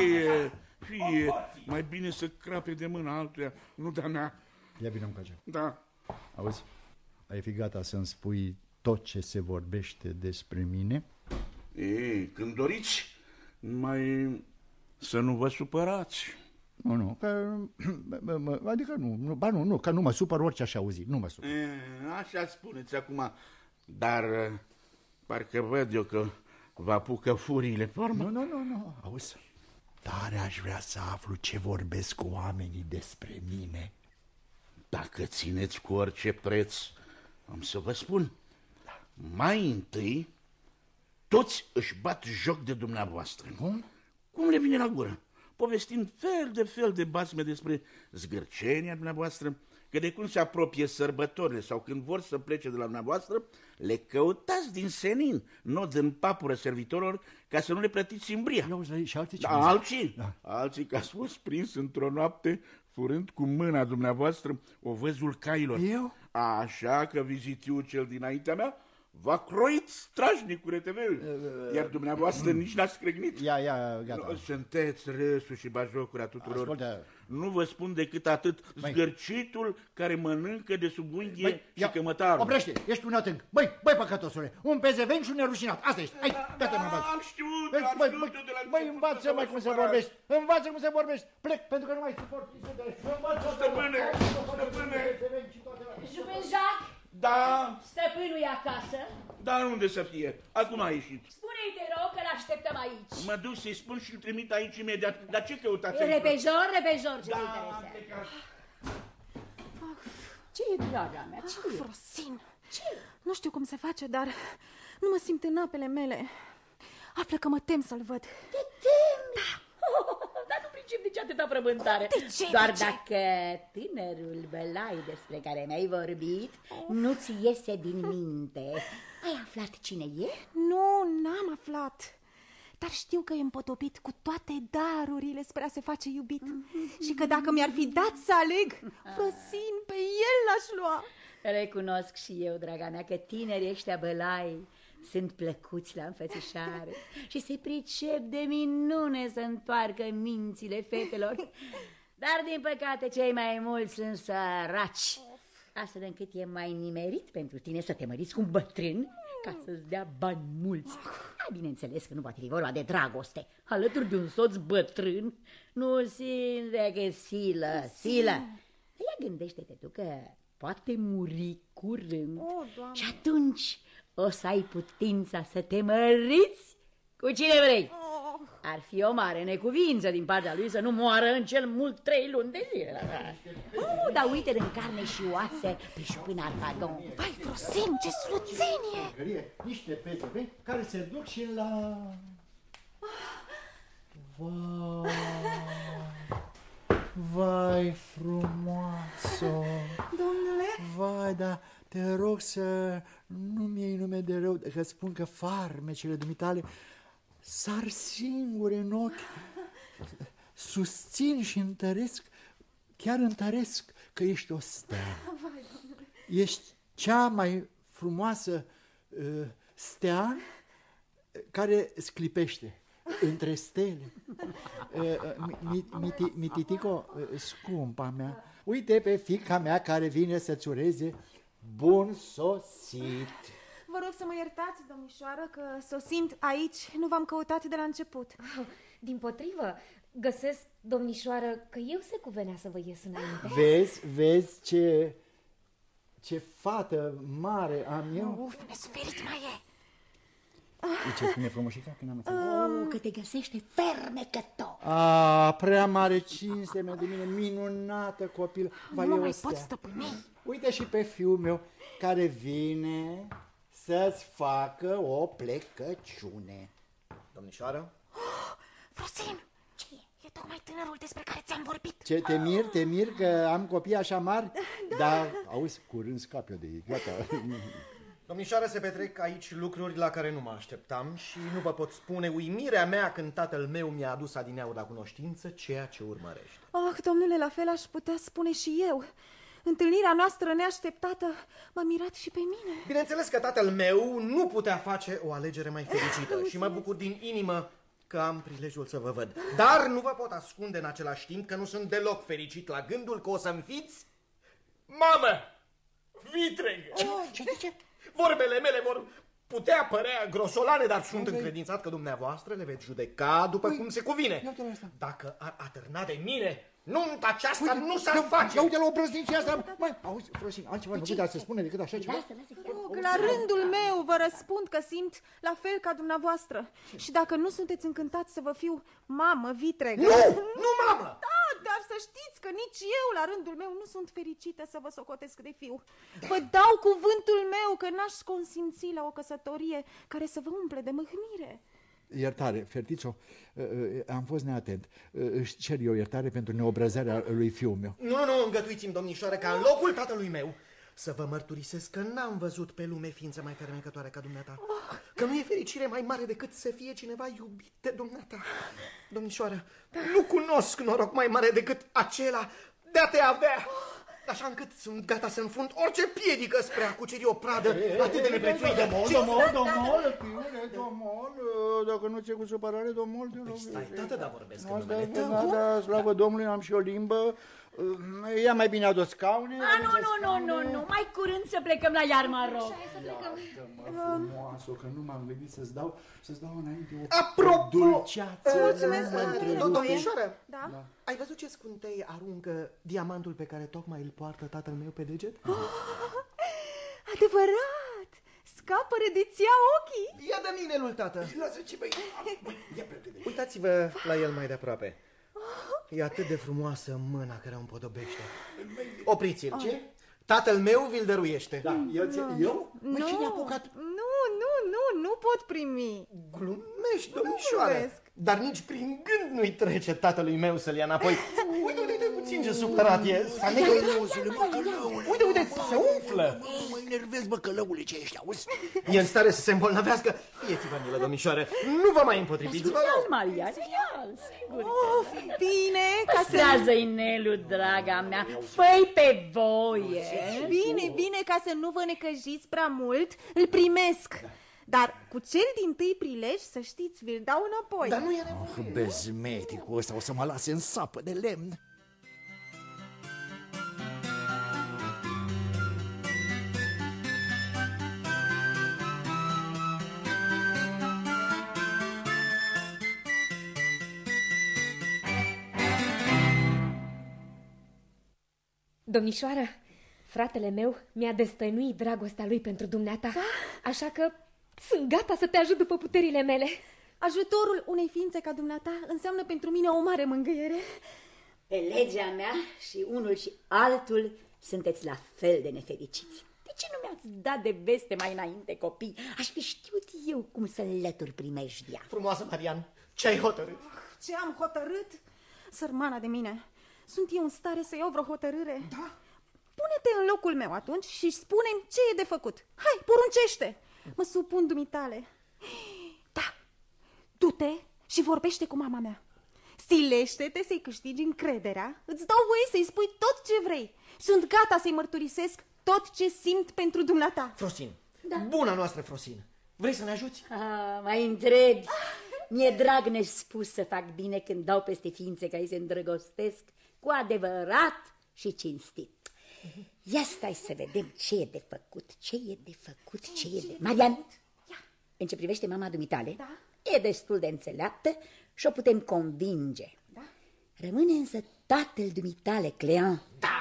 Fie, mai bine să crape de mâna altuia, nu de-a mea. Ia vină încoace. Da. Auzi, ai fi gata să-mi spui tot ce se vorbește despre mine? Ei, când doriți, mai să nu vă supărați. Nu, că, adică nu, că nu mă supăr orice aș auzi, nu mă supăr. Așa spuneți acum, dar parcă văd eu că vă apucă furiile pe urmă. Nu, auzi, tare aș vrea să aflu ce vorbesc cu oamenii despre mine. Dacă țineți cu orice preț, am să vă spun, mai întâi, toți își bat joc de dumneavoastră. Cum le vine la gură? Povestind fel de basme despre zgârcenia dumneavoastră, că de cum se apropie sărbătorile sau când vor să plece de la dumneavoastră, le căutați din senin, nod în papură servitorilor, ca să nu le plătiți imbria. Și alții ce? Alții că ați fost prins într-o noapte furând cu mâna dumneavoastră ovăzul cailor. Eu? Așa că vizitiul cel dinaintea mea v-a croit strașnic cu reteveul, iar dumneavoastră nici n-ați scrăgnit. Gata. Sunteți râsul și bajocura tuturor. Ascultă. Nu vă spun decât atât, zgârcitul care mănâncă de sub unghie și cămătarul. Oprește, ești un atâng. Băi, păcătosule, un pezevenc și un nerușinat. Asta ești. Hai, gata, mă Am știut de la Băi, învață-mă cum se vorbești. Învață cum se vorbești. Plec, pentru că nu mai suport. Stăpâne! Jupen Jacques? Da? Stăpânul e acasă? Dar unde să fie? Acum a ieșit. Spune-i, te rog, că l-așteptăm aici. Mă duc să-i spun și îl trimit aici imediat. Dar ce căutați aici? Repejor, ce te interesează? Ce e, draga mea? Ce e? Frosin, nu știu cum se face, dar nu mă simt în apele mele. Află că mă tem să-l văd. Te temi? Da. Dar nu pricep de ce atâta frământare. Doar dacă tânărul bălai despre care mi-ai vorbit nu-ți iese din minte. Ai aflat cine e? Nu, n-am aflat. Dar știu că e împotopit cu toate darurile spre a se face iubit. Și că dacă mi-ar fi dat să aleg, Frosin, pe el l-aș lua. Recunosc și eu, draga mea, că tinerii ăștia bălai sunt plăcuți la înfățișare și se pricep de minune să întoarcă mințile fetelor. Dar, din păcate, cei mai mulți sunt săraci, astfel încât e mai nimerit pentru tine să te măriți cu un bătrân ca să-ți dea bani mulți. Bineînțeles că nu poate fi vorba de dragoste alături de un soț bătrân. Nu simt decât silă. Ia gândește-te tu că poate muri curând. Și atunci o să ai putința să te măriți cu cine vrei. Ar fi o mare necuvință din partea lui să nu moară în cel mult 3 luni de zile. Dar uite în carne și oase pe Jupin Arcadon. Vai, Frosin, ce sluțenie! Niște pețe care se duc și la... Vai, frumoasă! Domnule? Vai, dar te rog să nu-mi iei nume de rău, că spun că farmecele dumitale sar singure în ochi. Susțin și chiar întăresc că ești o stea. Ești cea mai frumoasă stea care sclipește între stele. Mititico, scumpa mea, uite pe fiica mea care vine să-ți ureze bun sosit. Vă rog să mă iertați, domnișoară, că sosind aici nu v-am căutat de la început. Dimpotrivă, găsesc, domnișoară, că eu se cuvenea să vă ies înainte. Vezi ce fată mare am eu? Uf, nesferit mai e. Ce spune frumușica? Că n-am înțeles. Că te găsește fermecător. Prea mare cinste mea de mine, minunată copil. Nu mai pot stăpâni. Uite și pe fiul meu care vine să-ți facă o plecăciune. Domnișoară? Frosin, e tocmai tânărul despre care ți-am vorbit. Ce, te mir că am copii așa mari? Da. Auzi, curând scap eu de ei, gata. Domnișoară, se petrec aici lucruri la care nu mă așteptam și nu vă pot spune uimirea mea când tatăl meu mi-a adus adineauri la cunoștință ceea ce urmărește. Domnule, la fel aș putea spune și eu. Întâlnirea noastră neașteptată m-a mirat și pe mine. Bineînțeles că tatăl meu nu putea face o alegere mai fericită și mă bucur din inimă că am prilejul să vă văd. Dar nu vă pot ascunde în același timp că nu sunt deloc fericit la gândul că o să-mi fiți mamă vitregă. Ce? Vorbele mele vor putea părea grosolane, dar sunt încredințat că dumneavoastră le veți judeca după cum se cuvine. Dacă ar atârna de mine, nunta aceasta nu s-ar face. Uite la obrăznicia asta. Măi, auzi, Frosin, altceva nu putea să spune decât așa ceva? La rândul meu vă răspund că simt la fel ca dumneavoastră. Și dacă nu sunteți încântați să vă fiu mamă vitregă... Nu mamă! Da, dar să știți că nici eu la rândul meu nu sunt fericită să vă socotesc de fiu. Vă dau cuvântul meu că n-aș consimți la o căsătorie care să vă umple de mâhnire. Iertare, Fertițo, am fost neatent. Își cer eu iertare pentru neobrăzarea lui fiul meu. Nu, îngăduiți-mi, domnișoară, ca în locul tatălui meu să vă mărturisesc că n-am văzut pe lume ființă mai fermecătoare ca dumneata. Că nu e fericire mai mare decât să fie cineva iubit de dumneata. Domnișoară, nu cunosc noroc mai mare decât acela de a te avea. Așa încât sunt gata să înfrunt orice piedică spre a cuceri o pradă atât de neprețuită. Domol, dacă nu ți-e cu supărare, domol, te rog. Stai, tată, dar vorbesc în numele tău. Da, slavă Domnului, am și o limbă. Ia mai bine adu scaune. Nu, mai curând să plecăm la Iarmaro. Frumoasă, că nu m-am gândit să-ți dau înainte o dulceață. Mulțumesc, domnișoară. Da? Ai văzut ce scântei aruncă diamantul pe care tocmai îl poartă tatăl meu pe deget? Adevărat! Scapă-re de-ți ia ochii! Ia de minelul, tată! Lasă ce băi! Uitați-vă la el mai de aproape. E atât de frumoasă mâna care o împodobește. Opriți-l. Ce? Tatăl meu vi-l dăruiește. Da, eu? Măi, cine a apucat? Nu pot primi. Glumești, domnișoară. Dar nici prin gând nu-i trece tatălui meu să-l ia înapoi. Uite puțin ce supărat e. Uite, se umflă. Mă enervez, bă, călăule, ce ești, auzi? E în stare să se îmbolnăvească. Fieți-vă, milă domnișoară, nu vă mai împotriviți. Maria, sigur. Bine, ca să... Păstrează inelul, draga mea, fă-i pe voie. Bine, ca să nu vă necăjiți prea mult, îl primesc. Dar cu cel dintâi prilej, să știți, vi-l dau înapoi. Dar nu e nevoie. Bezmeticul ăsta o să mă lase în sapă de lemn. Domnișoară, fratele meu mi-a destăinuit dragostea lui pentru dumneata, așa că sunt gata să te ajut după puterile mele. Ajutorul unei ființe ca dumneata înseamnă pentru mine o mare mângâiere. Pe legea mea și unul și altul sunteți la fel de nefericiți. De ce nu mi-ați dat de veste mai înainte, copii? Aș fi știut eu cum să înlătur primejdia. Frumoasă, Marian, ce-ai hotărât? Ce am hotărât? Sărmana de mine, sunt eu în stare să iau vreo hotărâre? Da. Pune-te în locul meu atunci și spune-mi ce e de făcut. Hai, poruncește! Mă supun dumitale. Da, du-te și vorbește cu mama mea. Silește-te să-i câștigi încrederea. Îți dau voie să-i spui tot ce vrei. Sunt gata să-i mărturisesc tot ce simt pentru dumneata. Frosin, buna noastră Frosin, vrei să ne ajuți? Mai întrebi. Mi-e drag nespus să fac bine când dau peste ființe care se îndrăgostesc cu adevărat și cinstit. Ia stai să vedem ce e de făcut, Marian, în ce privește mama dumitale, e destul de înțeleaptă și o putem convinge. Rămâne însă tatăl dumitale, Clean.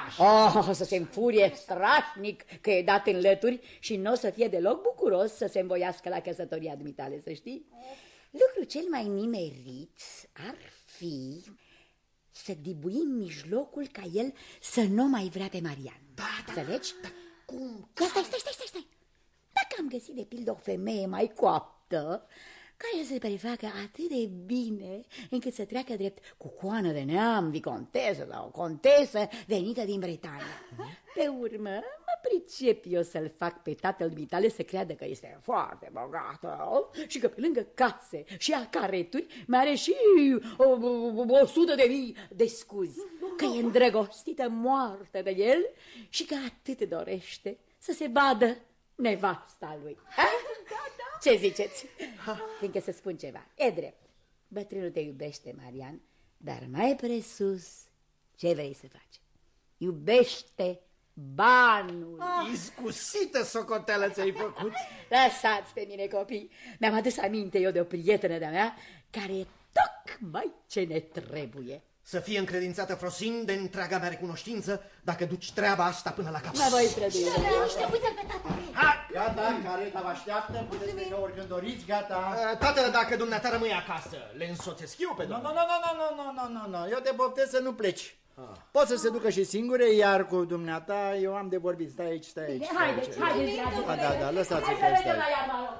Oh, să se înfurie strașnic că e dat în lături și nu o să fie deloc bucuros să se învoiască la căsătoria dumitale, să știi? Lucrul cel mai nimerit ar fi să dibuim mijlocul ca el să nu mai vrea pe Marian. Înțelegi? Cum? Stai. Dacă am găsit de pildă o femeie mai coaptă, care să se prefacă atât de bine încât să treacă drept cu coană de neam, vicontesă sau o contesă venită din Bretania. Pe urmă, mă pricep eu să-l fac pe tatăl dumitale să creadă că este foarte bogată și că pe lângă case și acareturi mai are și 100.000 de scuzi, că e îndrăgostită moartă de el și că atât dorește să se vadă nevasta lui. Ce ziceți? Fiindcă să spun ceva, e drept, bătrânul te iubește, Marian, dar mai presus, ce vrei să faci? Iubește banul. Iscusită socoteală ți-ai făcut. Lăsați pe mine, copii, mi-am adus aminte eu de o prietenă de-a mea care e tocmai ce ne trebuie. Să fie încredințată, Frosin, de întreaga mea recunoștință dacă duci treaba asta până la capăt. Mă voi trădui. Uite-l pe tata. Gata, careta vă așteaptă, puteți pleca oricând doriți, gata. Tată, dacă dumneata rămâi acasă, le însoțesc eu pe domnul. Nu, eu te poftesc să nu pleci. Poți să se ducă și singure, iar cu dumneata eu am de vorbit. Stai aici. Haideți, Da, lăsați-l că hai să stai. la iarba.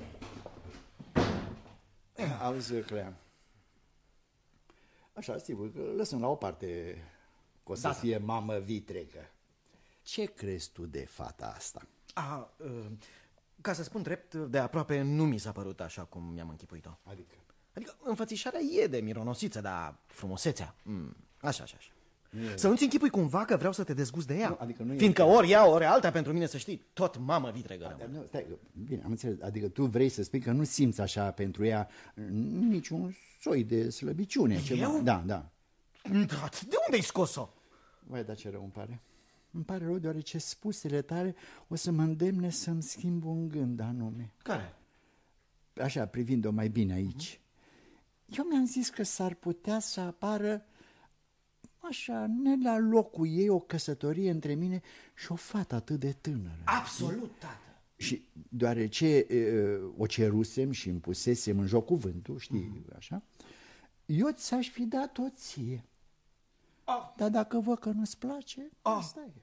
Auzi, Clea. Așa, sigur, că lăsăm la o parte că o să fie mamă vitrecă. Ce crezi tu de fata asta? Ca să spun drept, de aproape nu mi s-a părut așa cum mi-am închipuit-o. Adică înfățișarea e de mironosiță, dar frumusețea, așa. Să nu-ți închipui cumva că vreau să te dezgust de ea. Fiindcă ori ea, ori alta, pentru mine, să știi, tot mamă vitregă. Stai, bine, am înțeles. Adică tu vrei să spui că nu simți așa pentru ea niciun soi de slăbiciune. Eu? Da. De unde-ai scos-o? Vai, dar ce rău îmi pare. Îmi pare rău deoarece spusele tale o să mă îndemne să-mi schimb un gând anume. Care? Așa, privind-o mai bine aici. Eu mi-am zis că s-ar putea să apară așa, ne la locul ei o căsătorie între mine și o fată atât de tânără. Absolut, tată. Și deoarece o cerusem și îmi pusesem în joc cuvântul, știi, așa, eu ți-aș fi dat-o ție. Dar dacă văd că nu-ți place, asta e.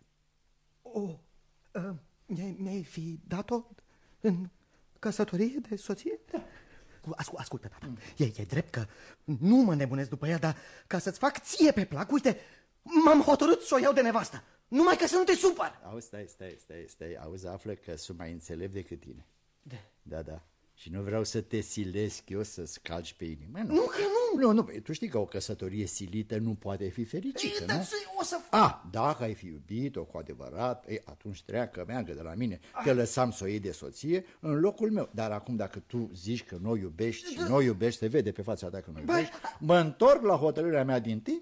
Mi-ai fi dat-o în căsătorie de soție? Ascultă, tata, e drept că nu mă nebunesc după ea, dar ca să-ți fac ție pe plac, uite, m-am hotărât să o iau de nevastă. Numai ca să nu te supăr. Auzi, stai, auzi, află că sunt mai înțelept decât tine. Da. Și nu vreau să te silesc eu să-ți calci pe inimă. Nu, că nu. Nu, tu știi că o căsătorie silită nu poate fi fericită, nu? O să... Dacă ai fi iubit-o cu adevărat, atunci meargă de la mine. Te lăsam să o iei de soție în locul meu. Dar acum dacă tu zici că nu o iubești și nu o iubești, se vede pe fața ta că nu o iubești, mă întorc la hotărârea mea din-tâi.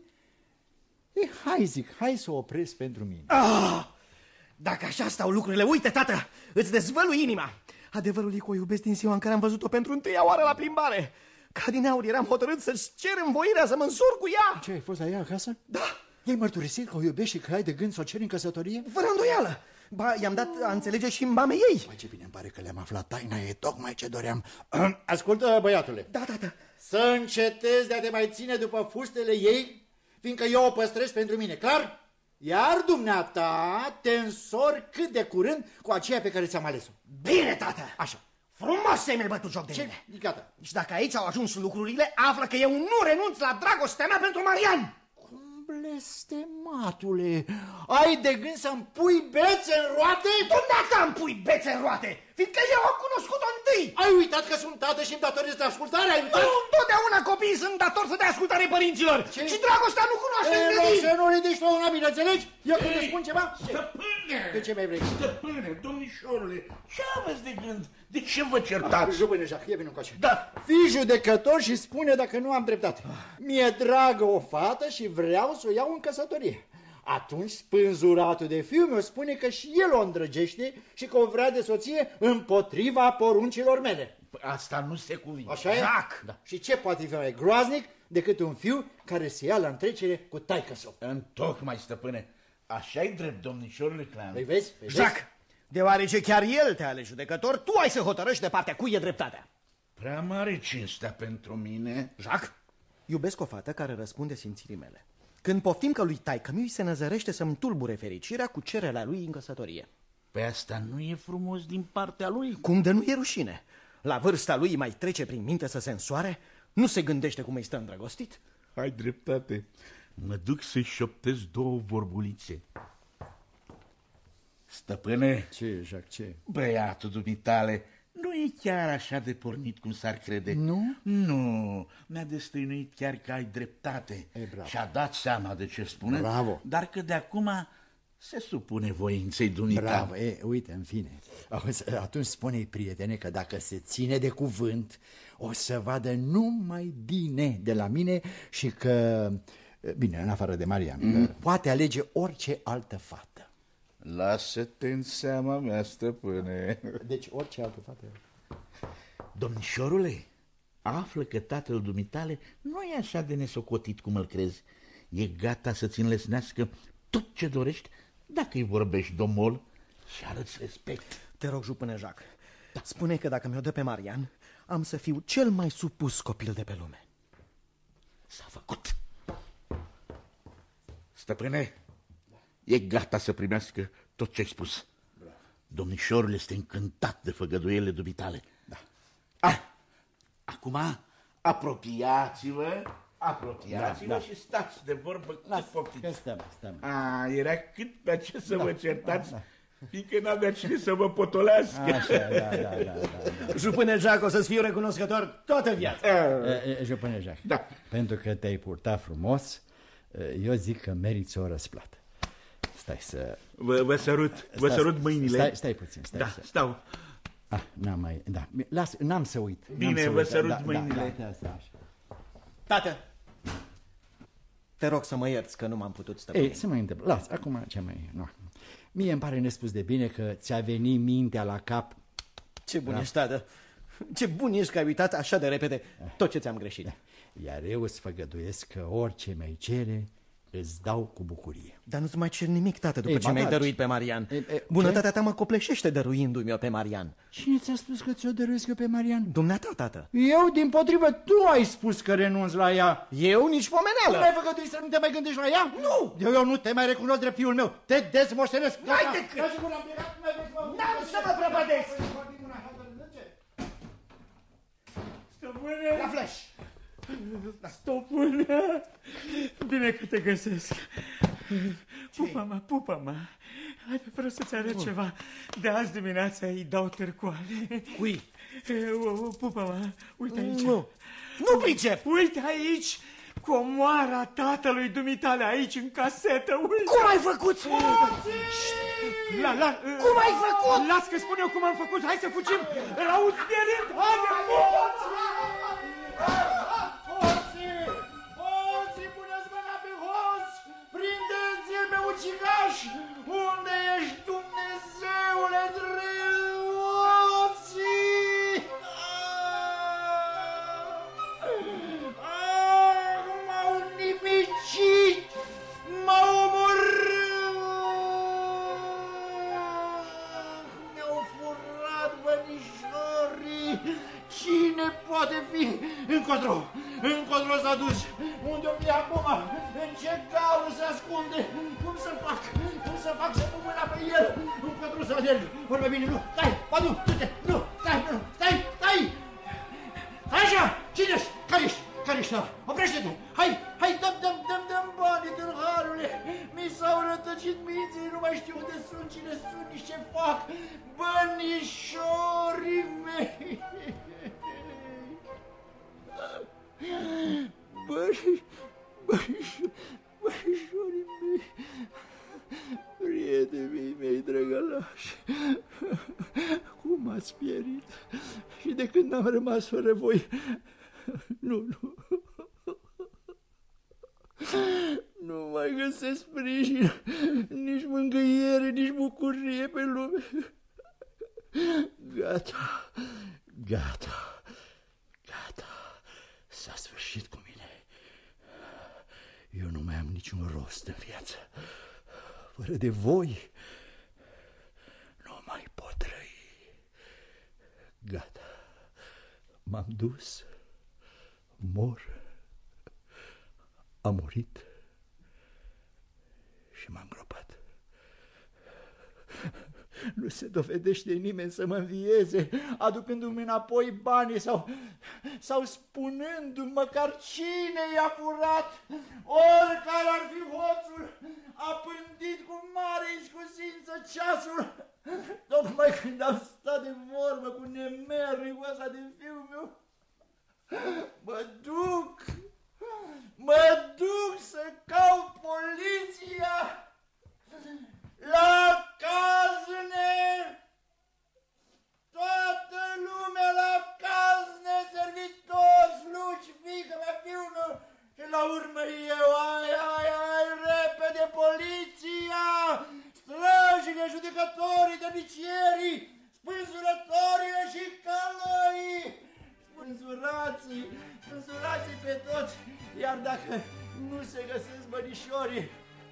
Hai să o opresc pentru mine. Dacă așa stau lucrurile, uite, tată, îți dezvălui inima. Adevărul e că o iubesc din ziua în care am văzut-o pentru întâia oară la plimbare. Ca din aur eram hotărât să-și cer învoirea să mă însor cu ea. Ce, ai fost la ea acasă? Da. I-ai mărturisit că o iubești și că ai de gând să o ceri în căsătorie? Fără îndoială. Ba, i-am dat a înțelege și mamei ei. Mai ce bine îmi pare că le-am aflat taina, e tocmai ce doream. Ascultă, băiatule. Da, tată. Să încetezi de a te mai ține după fustele ei, fiindcă eu o păstrez pentru mine, clar? Iar dumneata te însori cât de curând cu aceea pe care ți-am ales-o. Bine, tată. Așa. Frumos să-i mai bătut joc de mine. Gata. Și dacă aici au ajuns lucrurile, află că eu nu renunț la dragostea mea pentru Marian. Blestematule, ai de gând să-mi pui bețe în roate? Dumneata îmi pui bețe în roate, fiindcă eu am cunoscut-o întâi. Ai uitat că sunt tată și îmi datorez de ascultare? Ai uitat? Nu, întotdeauna copiii sunt datori să dea ascultare părinților. Ce? Și dragostea nu cunoaște îngrădiri. Să nu ridici pe una bine, înțelegi? Eu când îți spun ceva? Stăpâne! Pe ce mai vrei? Stăpâne, domnișorule, ce aveți de gând? De ce vă certați? Jupâne, Jacques, vină încoace. Da. Fii judecător și spune dacă nu am dreptate. Mi-e dragă o fată și vreau să o iau în căsătorie. Atunci spânzuratul de fiu meu spune că și el o îndrăgește și că o vrea de soție împotriva poruncilor mele. Asta nu se cuvine. Așa e? Da. Și ce poate fi mai groaznic decât un fiu care se ia la întrecere cu taică-său? Întocmai, stăpâne. Așa-i drept, domnișorule Clan. Păi vezi? Jacques, deoarece chiar el te-a ales judecător, tu ai să hotărăști de partea cui e dreptatea. Prea mare cinstea pentru mine. Jacques, iubesc o fată care răspunde simțirii mele. Când poftim că lui taică-miu se năzărește să-mi tulbure fericirea cu cererea lui în căsătorie. Pe asta nu e frumos din partea lui? Cum de nu e rușine? La vârsta lui mai trece prin minte să se însoare? Nu se gândește cum îi stă îndrăgostit? Ai dreptate. Mă duc să-i șoptez 2 vorbulițe. Stăpâne. Ce, Jacques, ce? Băiatul dumitale nu e chiar așa de pornit cum s-ar crede. Nu? Nu, mi-a destăinuit chiar că ai dreptate. Și-a dat seama de ce spune. Bravo. Dar că de acum se supune voinței dumitale. Bravo, uite, în fine. Atunci spune-i, prietene, că dacă se ține de cuvânt, o să vadă numai bine de la mine și că, bine, în afară de Marian, poate alege orice altă fată. Lasă-te în seama mea, stăpâne. Deci orice altă fată. Domnișorule, află că tatăl dumitale nu e așa de nesocotit cum îl crezi. E gata să-ți înlesnească tot ce dorești dacă îi vorbești domol și arăți respect. Te rog, jupâne Jacques, spune că dacă mi-o dă pe Marian, am să fiu cel mai supus copil de pe lume. S-a făcut. Stăpâne, e gata să primească tot ce ai spus. Bravo. Domnișorul este încântat de făgăduielile dumitale. Da. Acum apropiați-vă și stați de vorbă cât poftiți. Stăm. Era cât pe ce să vă certați, fiindcă n-avea cine să vă potolească. Așa, da. Jupâne Jacques, o să-ți fiu recunoscător toată viața. Jupâne Jacques, da. Pentru că te-ai purtat frumos, eu zic că meriți o răsplată. Stai să... Vă sărut mâinile. Stai puțin, stai. Da, stau. N-am mai... Da, n-am să uit. Bine, vă sărut mâinile. Da. Tată, te rog să mă ierți că nu m-am putut stăpâni. Se mai întâmplă. Lasă, acum ce mai... Nu. Mie îmi pare nespus de bine că ți-a venit mintea la cap. Ce bun ești, tată. Ce bun ești că ai uitat așa de repede tot ce ți-am greșit. Iar eu îți făgăduiesc că orice mi-ai cere, îți dau cu bucurie. Dar nu-ți mai cer nimic, tată, după ce mi-ai dăruit pe Marian. Bunătatea ta mă copleșește dăruindu-mi-o pe Marian. Cine ți-a spus că ți-o dăruiesc eu pe Marian? Dumneata, tată. Eu, dimpotrivă, tu ai spus că renunți la ea. Eu nici pomeneală. Nu mi-ai făgăduit să nu te mai gândești la ea? Nu! Eu nu te mai recunosc drept fiul meu. Te dezmoștenesc. Mai decât! N-am să mă prăpădesc! Stăpâne! La flash! Stăpâne! Bine că te găsesc. Pupa-mă. Haide, vreau să-ți arăt ceva. De azi dimineața îi dau târcoale. Cui? Pupa-mă, uite aici. Nu pricep! Uite aici! Comoara tatălui dumitale aici în casetă, uite! Cum ai făcut? Cum ai făcut? Las că spun eu cum am făcut, hai să fugim! Îl auzi pierind, haide! Hoții, puneți mâna pe hoț! Prindeți-l pe ucigaș! Unde ești, Dumnezeule drept? Hoții! M-au nimicit! M-au omorât! Mi-au furat bănișorii! Cine poate fi? Încotro s-a dus? Unde o fi acum? În ce gaură se ascunde? Cum să fac? Să pun mâna pe el? Încotro s-a dus? Vorbe bine, nu! Stai! Padu! Du-te! Nu! Stai! Așa! Cine-ești? Care ești? Oprește-te! Hai! Dăm banii, tâlharule! Mi s-au rătăcit minții, nu mai știu unde sunt, cine sunt, nici ce fac! Bănișorii mei! Bănișorii mei, prietenii mei drăgălași, cum ați pierit și de când am rămas fără voi, nu mai găsesc sprijin, nici mângâiere, nici bucurie pe lume. Gata. S-a sfârșit cu mine. Eu nu mai am niciun rost în viață. Fără de voi nu mai pot trăi. Gata, m-am dus, mor, am murit și m-am îngropat. Nu se dovedește nimeni să mă învieze, aducându-mi înapoi banii sau spunându-mi măcar cine i-a furat. Oricare ar fi hoțul, a pândit cu mare iscusință ceasul. Tocmai când am stat de vorbă cu nemernicul ăsta de fiul meu, mă duc să caut poliția la cazne. Toată lumea la cazne, servitori, slugi, fiică mea, fiul meu. Și la urmă eu, ai, repede poliția, străjile, judecătorii, debicierii, spânzurătorile și călăii. Spânzurații pe toți, iar dacă nu se găsesc bănișorii,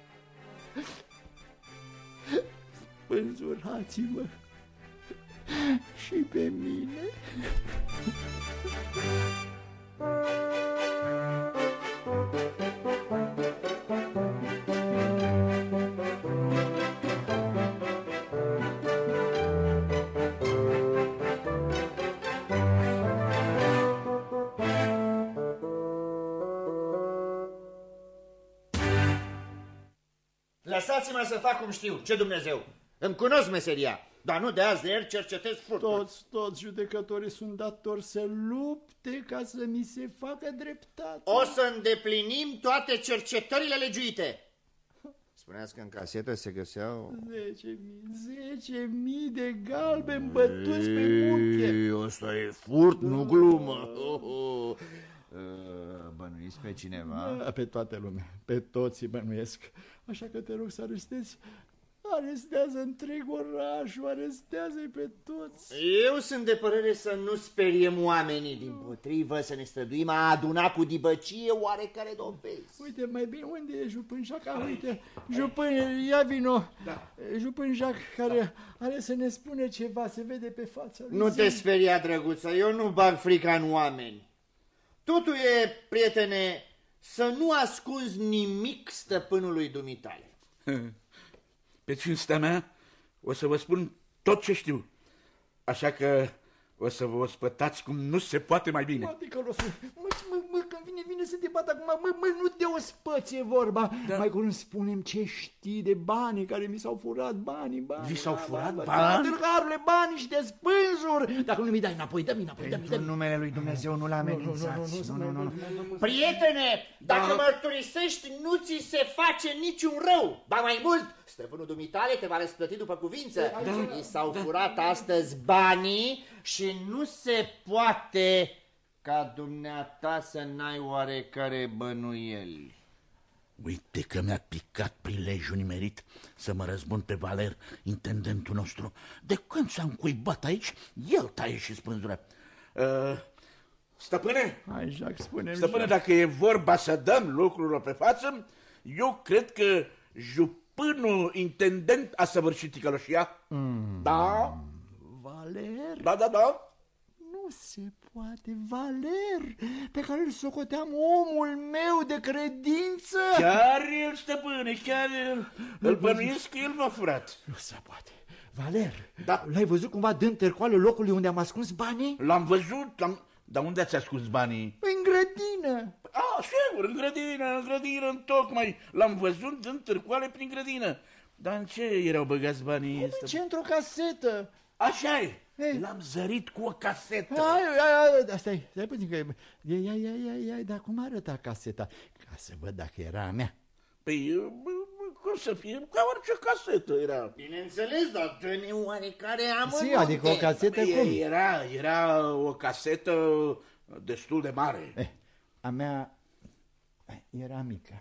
spânzurați-mă și pe mine. Lăsați-mă să fac cum știu, ce Dumnezeu. Îmi cunosc meseria, dar nu de azi de ieri cercetez furtul. Toți judecătorii sunt datori să lupte ca să mi se facă dreptate. O să îndeplinim toate cercetările legiuite. Spuneați că în casetă se găseau 10.000 de galbeni bătuți pe muche. Ăsta e furt, nu glumă. Bănuiți pe cineva? Pe toată lumea, pe toți bănuiesc. Așa că te rog să arestează întreg orașul, arestează-i pe toți. Eu sunt de părere să nu speriem oamenii, dimpotrivă, să ne străduim a aduna cu dibăcie oarecare dovezi. Uite, mai bine, unde e Jupân Jacques? Uite, Jupân, ia vino. Da. Jupân Jacques, care are să ne spune ceva, se vede pe fața lui. Nu te speria, drăguță, eu nu bag frica în oameni. Totul e, prietene, să nu ascunzi nimic stăpânului dumitale. Pe cinstea mea o să vă spun tot ce știu, așa că o să vă ospătați cum nu se poate mai bine. Adică, când vine să te bat acum, nu te ospăți, e vorba. Da. Mai curând spunem ce știi de banii care mi s-au furat, banii. Vi s-au furat bani? Tâlharule, banii și de spânzuri. Dacă nu mi dai înapoi, dă-mi înapoi. Pentru numele lui Dumnezeu nu l-amenințați. Nu. Prietene, dacă mărturisești, nu ți se face niciun rău. Ba mai mult, stăpânul dumitale te va răsplăti după cuvință. I s-au furat astăzi banii și nu se poate ca dumneata să n-ai oarecare bănuieli. Uite că mi-a picat prilejul nimerit să mă răzbun pe Valer, intendentul nostru. De când s-a încuibat aici, el taie și spânzură. Stăpâne? Hai, Jacques, spune-mi. Stăpâne, dacă e vorba să dăm lucrurile pe față, eu cred că jupânul intendent a săvârșit ticăloșia. Da? Valer? Da. Nu se poate, Valer, pe care îl socoteam omul meu de credință. Chiar el, stăpâne, chiar el. Îl bănuiesc că el m-a furat. Nu se poate. Valer, da. L-ai văzut cumva dând tercoală locului unde am ascuns banii? L-am văzut, Dar unde ați ascuns banii? În grădină. Sigur, în grădină, întocmai. L-am văzut dând târcoale prin grădină. Dar în ce erau băgați banii? În ce? Într-o casetă. Așa e. L-am zărit cu o casetă. Stai puțin că... Ia, dar cum arăta caseta? Ca să văd dacă era a mea. Păi, cum să fie? Ca orice casetă era. Bineînțeles, dar dă-ne oarecare amănunte. Si, adică o casetă cum? Era o casetă destul de mare. A mea era mică.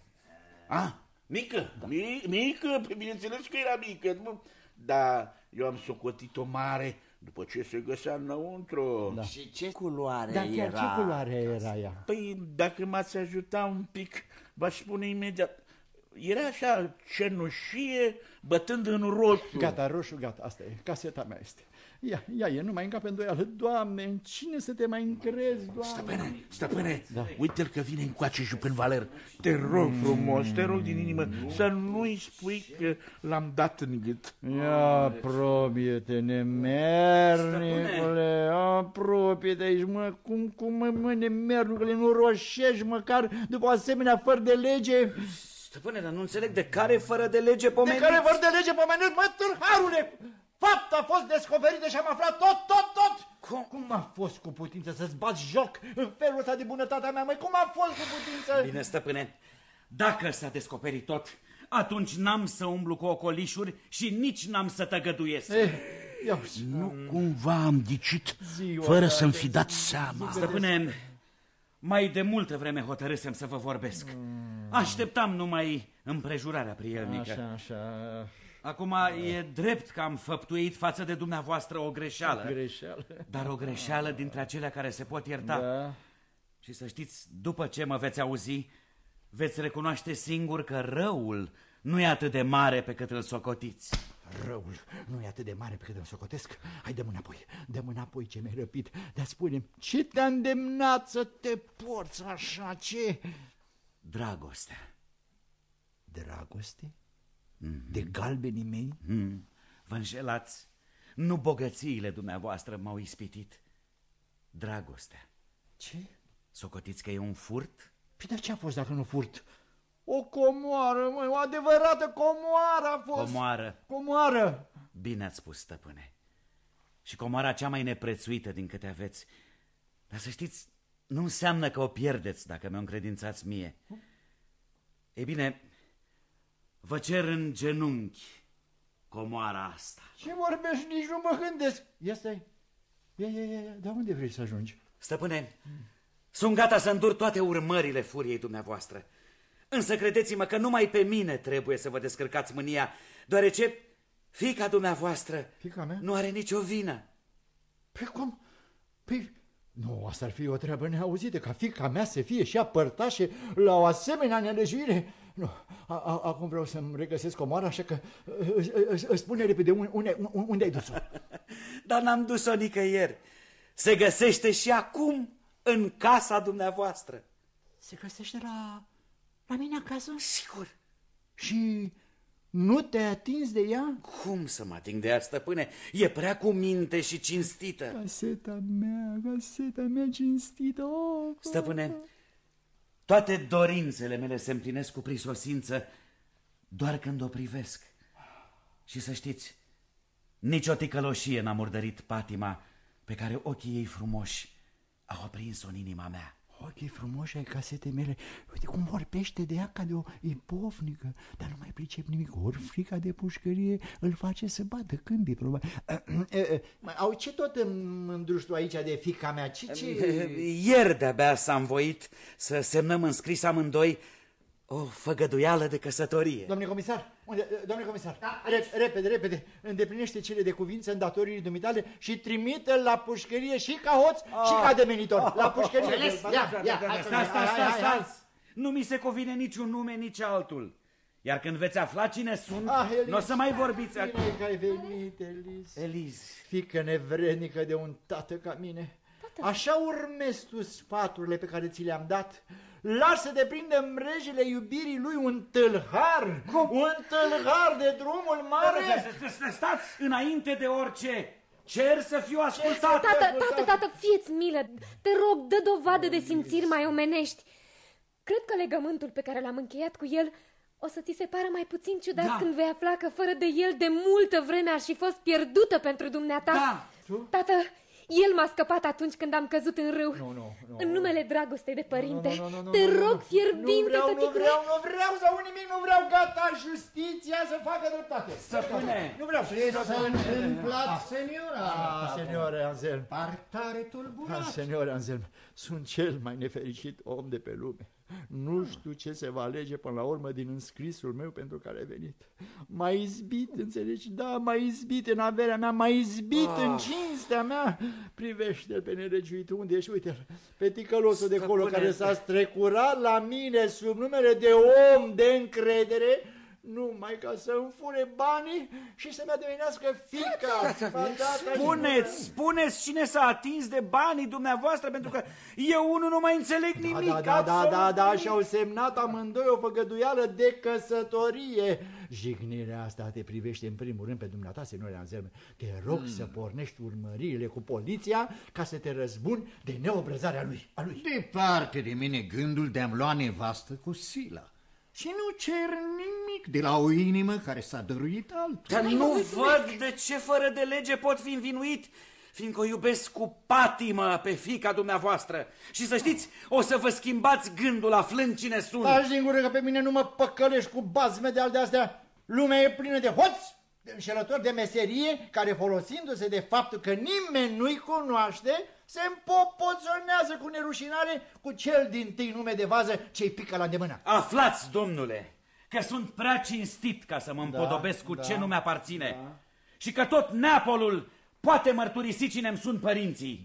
Mică? Da. Mică? Bineînțeles că era mică. Dar eu am socotit-o mare după ce se găsea înăuntru. Da. Și ce culoare era? Chiar ce culoare era ea? Păi, dacă m-ați ajuta un pic, v-aș spune imediat. era așa cenușie, bătând în roșu. Gata, roșu, gata, asta e, caseta mea este. Ia e, nu mai încape îndoială. Doamne, în cine să te mai încrezi, Doamne? Stăpâne, da. Uite-l că vine încoace Jupen Valer. Te rog frumos, te rog din inimă, să nu-i spui că l-am dat în gât. Ia, apropie-te, nemernicule, apropie-te aici, mă, mă, nemernicule, nu roșești măcar după asemenea fără de lege. Stăpâne, dar nu înțeleg de care fără de lege pomenit. De care fără de lege pomenit, mă, tâlharule! Fapta a fost descoperită și am aflat tot! Cum a fost cu putință să-ți bați joc în felul ăsta de bunătatea mea, măi? Cum a fost cu putință? Bine, stăpâne, dacă s-a descoperit tot, atunci n-am să umblu cu ocolișuri și nici n-am să tăgăduiesc. Nu cumva am ghicit fără să-mi fi dat seama. Stăpâne, mai de multă vreme hotărâsem să vă vorbesc. Așteptam numai împrejurarea prielnică. Așa. Acum e drept că am făptuit față de dumneavoastră o greșeală. Dar o greșeală dintre acelea care se pot ierta. Da. Și să știți, după ce mă veți auzi, veți recunoaște singur că răul nu e atât de mare pe cât îl socotiți. Răul nu e atât de mare pe cât îl socotesc? Hai, dă-mă înapoi ce mi-ai răpit. Dar spune-mi, ce te-a îndemnat să te porți așa, ce? Dragostea. Dragoste? De galbenii mei? Vă înșelați. Nu bogățiile dumneavoastră m-au ispitit. Dragostea. Ce? Socotiți că e un furt? Păi dar ce a fost dacă nu furt? O comoară, măi, o adevărată comoară a fost. Comoară. Bine ați spus, stăpâne. Și comoara cea mai neprețuită din câte aveți. Dar să știți, nu înseamnă că o pierdeți dacă mi-o încredințați mie. Ei bine, vă cer în genunchi comoara asta. Ce vorbești? Nici nu mă gândesc. Ia stai. Ia, dar unde vrei să ajungi? Stăpâne, sunt gata să îndur toate urmările furiei dumneavoastră. Însă credeți-mă că numai pe mine trebuie să vă descărcați mânia, deoarece fiica dumneavoastră nu are nicio vină. Păi cum? Păi, nu, asta ar fi o treabă neauzită, ca fiica mea să fie și ea părtașe la o asemenea nelejuire. Nu, acum vreau să-mi regăsesc comoara, așa că îți spune repede unde ai dus-o. Dar n-am dus-o nicăieri. Se găsește și acum în casa dumneavoastră. Se găsește la mine acasă? Sigur. Și nu te-ai atins de ea? Cum să mă ating de ea, stăpâne? E prea cu minte și cinstită. Caseta mea cinstită. Stăpâne, toate dorințele mele se împlinesc cu prisosință doar când o privesc. Și să știți, nici o ticăloșie n-a murdărit patima pe care ochii ei frumoși au aprins-o în inima mea. Ochii frumoși ai casetei mele, uite cum vorbește de ea ca de o ipofnică, dar nu mai pricep nimic, ori frica de pușcărie îl face să bată câmpii, probabil. Au, ce tot îndruși tu aici de fiica mea? Ieri de-abia s-a învoit să semnăm în scris amândoi o făgăduială de căsătorie. Domnule comisar, domnule comisar, da, repede, îndeplinește cele de cuvință în datoriile dumitale și trimite-l la pușcărie și ca hoț și ca demenitor. La pușcărie. Stați. Nu mi se cuvine niciun nume, nici altul. Iar când veți afla cine sunt, nu o să mai vorbiți. Bine că ai venit, Eliz. Fiică nevrednică de un tată ca mine. Așa urmezi tu sfaturile pe care ți le-am dat. Lasă de prinde mrejele iubirii lui un tâlhar. Un tâlhar de drumul mare. Stați, înainte de orice, cer să fiu ascultat. Tată, fie-ți milă. Te rog, dă dovadă de simțiri mai omenești. Cred că legământul pe care l-am încheiat cu el o să ți se pară mai puțin ciudat când vei afla că fără de el de multă vreme aș fi fost pierdută pentru dumneata. Tată, el m-a scăpat atunci când am căzut în râu. În numele dragostei de părinte. Te rog fierbinte, tăticule. Nu vreau să aud nimic, nu vreau, gata, justiția să facă dreptate. Stăpâne, nu vreau. Ce s-a întâmplat, seniora? Seniore Anselm. Par tare tulburat. Seniore Anselm, sunt cel mai nefericit om de pe lume. Nu știu ce se va alege până la urmă din înscrisul meu pentru care ai venit. M-a izbit, înțelegi? Da, m-a izbit în averea mea, m-a izbit în cinstea mea. Privește-l pe nelegiuitul, unde ești? Uite-l, pe ticălosul de acolo care s-a strecurat la mine sub numele de om de încredere, numai ca să-mi fure banii și să-mi adevenească fiica. Spuneți cine s-a atins de banii dumneavoastră, pentru că eu unul nu mai înțeleg nimic. Da, și-au semnat amândoi o făgăduială de căsătorie. Jignirea asta te privește în primul rând pe dumneata, senore Anselme. Te rog să pornești urmăririle cu poliția ca să te răzbuni de neobrăzarea lui. Departe de mine gândul de a-mi lua nevastă cu sila. Și nu cer nimic de la o inimă care s-a dăruit altul. Dar nu văd de ce fără de lege pot fi învinuit, fiindcă o iubesc cu patimă pe fiica dumneavoastră. Și să știți, o să vă schimbați gândul aflând cine sunt. Dar singură că pe mine nu mă păcălești cu bazme de astea. Lumea e plină de hoți, de înșelători de meserie, care folosindu-se de faptul că nimeni nu-i cunoaște, se împopoțonează cu nerușinare cu cel dintâi nume de vază ce-i pică la îndemână. Aflați, domnule, că sunt prea cinstit ca să mă împodobesc cu ce nu mi-aparține și că tot Neapolul poate mărturisi cine-mi sunt părinții.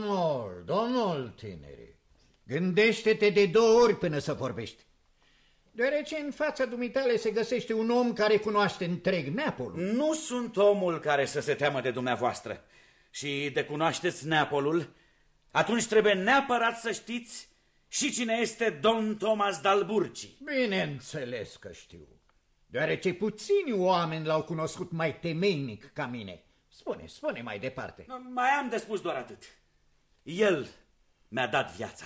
Domnul tineri, gândește-te de 2 ori până să vorbești. Deoarece în fața dumitale se găsește un om care cunoaște întreg Neapolul. Nu sunt omul care să se teamă de dumneavoastră. Și de cunoașteți Neapolul, atunci trebuie neapărat să știți și cine este Don Thomas d'Alburci. Bineînțeles că știu, deoarece puțini oameni l-au cunoscut mai temeinic ca mine. Spune mai departe. Mai am de spus doar atât. El mi-a dat viața.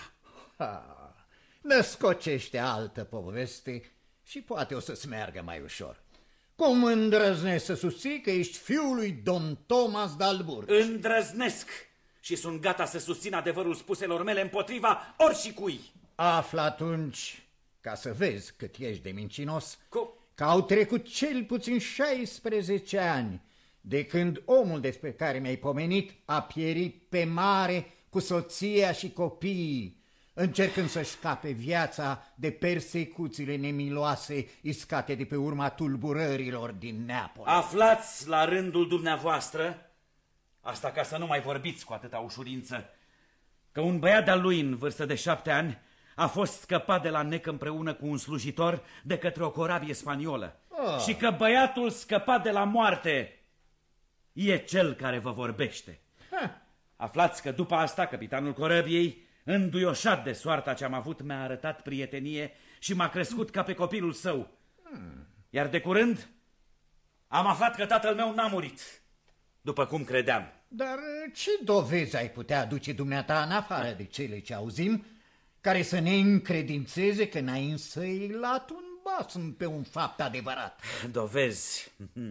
Născocește altă poveste și poate o să-ți meargă mai ușor. Cum îndrăznesc să susții că ești fiul lui Don Thomas d'Alburci? Îndrăznesc și sunt gata să susțin adevărul spuselor mele împotriva oricui. Află atunci, ca să vezi cât ești de mincinos, că au trecut cel puțin 16 ani de când omul despre care mi-ai pomenit a pierit pe mare cu soția și copiii, încercând să-și scape viața de persecuțiile nemiloase iscate de pe urma tulburărilor din Neapol. Aflați la rândul dumneavoastră, asta ca să nu mai vorbiți cu atâta ușurință, că un băiat de-al lui în vârstă de 7 ani a fost scăpat de la Nec împreună cu un slujitor de către o corabie spaniolă. Și că băiatul scăpat de la moarte e cel care vă vorbește. Aflați că după asta capitanul corăbiei, înduioșat de soarta ce am avut, mi-a arătat prietenie și m-a crescut ca pe copilul său. Iar de curând am aflat că tatăl meu n-a murit, după cum credeam. Dar ce dovezi ai putea aduce dumneata în afară de cele ce auzim, care să ne încredințeze că n-ai însăilat un basm pe un fapt adevărat? Dovezi?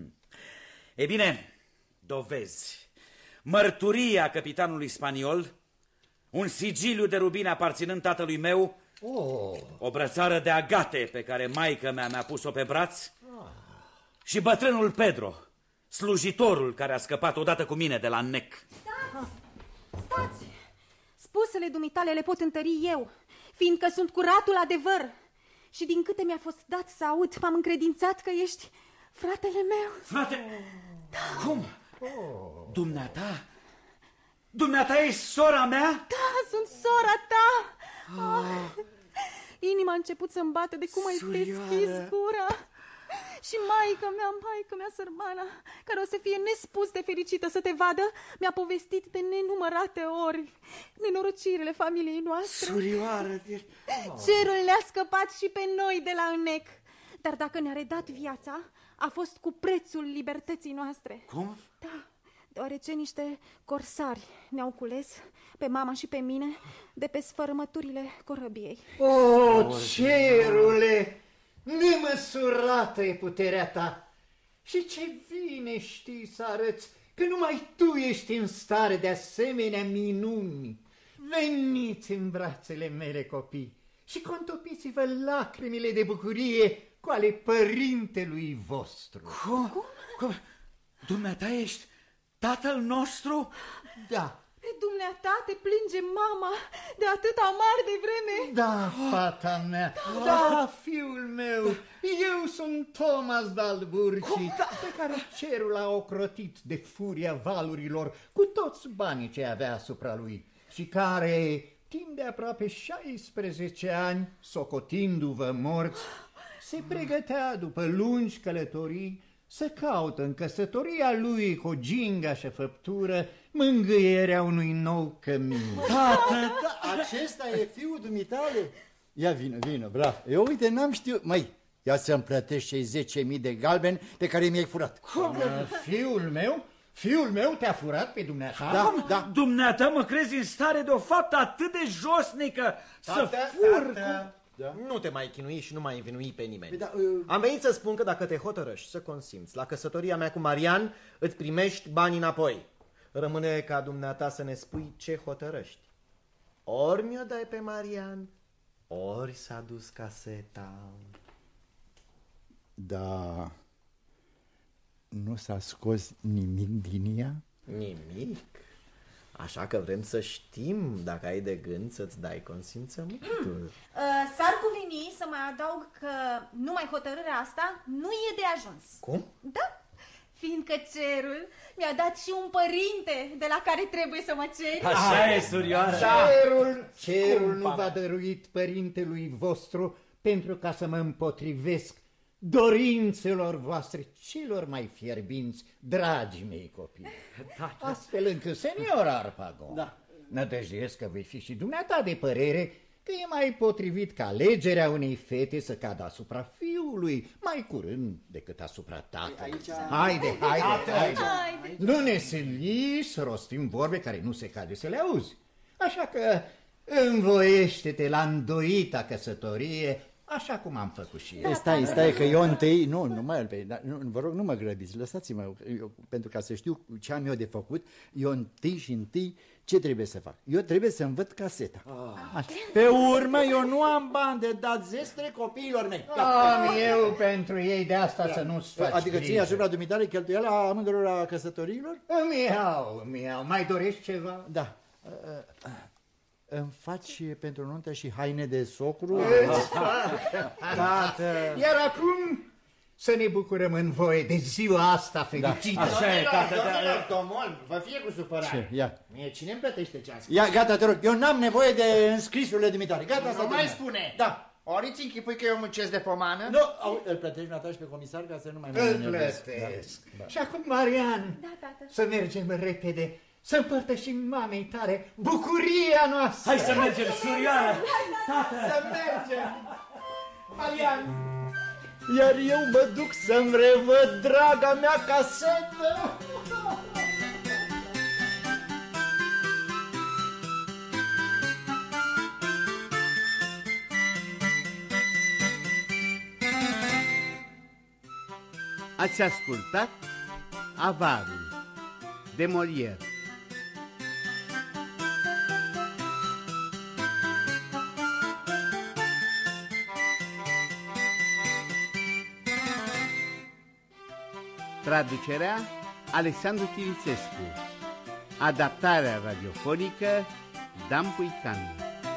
E bine, dovezi. Mărturia capitanului spaniol, un sigiliu de rubine aparținând tatălui meu, o brățară de agate pe care maică-mea mi-a pus-o pe braț și bătrânul Pedro, slujitorul care a scăpat odată cu mine de la Nec. Stați! Spusele dumitale le pot întări eu, fiindcă sunt curatul adevăr. Și din câte mi-a fost dat să aud, m-am încredințat că ești fratele meu. Frate? Da. Cum? Dumneata ești sora mea? Da, sunt sora ta. Inima a început să-mi bată de cum ai deschis gura. Și maică mea sărmana, care o să fie nespus de fericită să te vadă, mi-a povestit de nenumărate ori nenorocirile familiei noastre. Surioară! Cerul ne-a scăpat și pe noi de la Înnec. Dar dacă ne-a redat viața, a fost cu prețul libertății noastre. Cum? Da, deoarece niște corsari ne-au cules pe mama și pe mine de pe sfărâmăturile corăbiei. Cerule! Nemăsurată e puterea ta. Și ce bine știi să arăți că numai tu ești în stare de asemenea minuni. Veniți în brațele mele, copii, și contopiți-vă lacrimile de bucurie cu ale părintelui vostru. Cum? Dumneata ești tatăl nostru? Da, Pe dumneata te plânge mama de atâta mare de vreme? Da, fata mea, da, fiul meu, eu sunt Thomas d'Alburci, pe care cerul l-a ocrotit de furia valurilor cu toți banii ce avea asupra lui și care, timp de aproape 16 ani, socotindu-vă morți, se pregătea după lungi călătorii să caută în căsătoria lui cu gingașă făptură mângâierea unui nou cămin. Tată, acesta e fiul dumitale? Ia vină, bravo. Eu uite, n-am știut. Măi, ia să-mi plătești cei 10.000 de galbeni pe care mi-ai furat. Fiul meu te-a furat pe dumneata? Da. Dumneata mă crezi în stare de o faptă atât de josnică să fur? Da. Nu te mai chinui și nu mai învinui pe nimeni. Da, Am venit să spun că dacă te hotărăști să consimți la căsătoria mea cu Marian, îți primești banii înapoi. Rămâne ca dumneata să ne spui ce hotărăști. Ori mi-o dai pe Marian, ori s-a dus caseta. Da, nu s-a scos nimic din ea? Nimic? Așa că vrem să știm dacă ai de gând să-ți dai consimțământul. S-ar cuveni să mai adaug că numai hotărârea asta nu e de ajuns. Cum? Da, fiindcă cerul mi-a dat și un părinte de la care trebuie să mă ceri. Așa e, surioară. Cerul nu v-a dăruit părintelui vostru pentru ca să mă împotrivesc dorințelor voastre celor mai fierbinți, dragii mei copii. Astfel încât, senior Harpagon, nădăjduiesc că vei fi și dumneata de părere că e mai potrivit ca alegerea unei fete să cadă asupra fiului mai curând decât asupra tatălui. Haide. Nu ne sili să rostim vorbe care nu se cade să le auzi. Așa că învoiește-te la îndoita căsătorie, așa cum am făcut și eu. Stai, că eu întâi, vă rog, nu mă grăbiți, lăsați-mă, pentru ca să știu ce am eu de făcut, eu întâi ce trebuie să fac? Eu trebuie să învăț caseta. Pe urmă, eu nu am bani de dat zestre copiilor mei. Am eu pentru ei, de asta să nu-ți faci Adică ții asupra dumitale cheltuiala amândurora la căsătoriilor? Îmi iau. Mai dorești ceva? Da. Îmi faci pentru nuntă și haine de socru? Tată. Iar acum să ne bucurăm în voie de ziua asta fericită. Așa e, tată. Tomol, vă fie cu supărare. Ia. Mie cine îmi plătește ceasul? Ia, gata, te rog, eu n-am nevoie de înscrisurile dumitale. Gata, asta. Nu mai spune. Da. Ori ți închipui că eu muncesc de pomană? Nu, îl plătești Nataș pe comisar ca să nu mai mă Îl enervez. plătesc. Și acum, Marian, să mergem repede, să împărtășim mamei tale bucuria noastră. Hai să mergem, surioară. Tată. Să mergem. Marian. Iar eu mă duc să-mi revăd draga mea casetă. Ați ascultat Avarul de Molière. Traducerea Alexandru Chirițescu. Adaptarea radiofonică Dan Puican.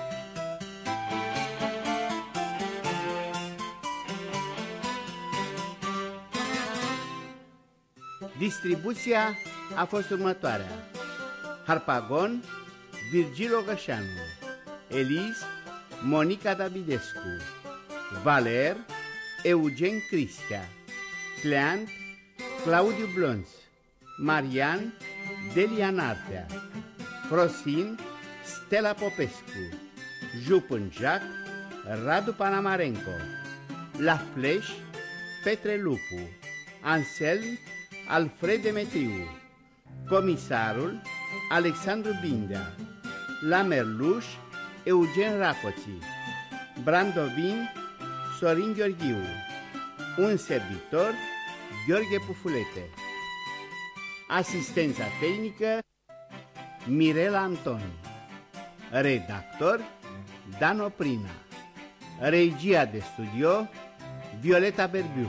Distribuția a fost următoarea: Harpagon, Virgil Ogășanu, Elis, Monica Davidescu, Valer, Eugen Cristea, Cleant, Claudiu Blonț, Marian, Delia Nartea, Frosin, Stella Popescu, Jupân Jacques, Radu Panamarenko, La Fleș, Petre Lupu, Anselm, Alfred Demetriu, Comisarul, Alexandru Bindea, La Merluș, Eugen Racoții, Brandovin, Sorin Gheorghiu, un servitor, Gheorghe Pufulete. Asistența tehnică, Mirela Antoni. Redactor, Dan Oprina. Regia de studio, Violeta Berbiuc.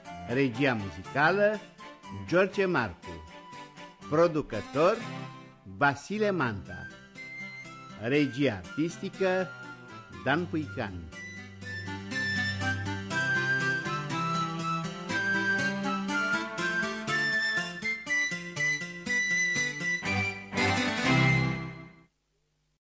Regia muzicală, George Marcu. Producător, Vasile Manta. Regie artistică Dan Puican.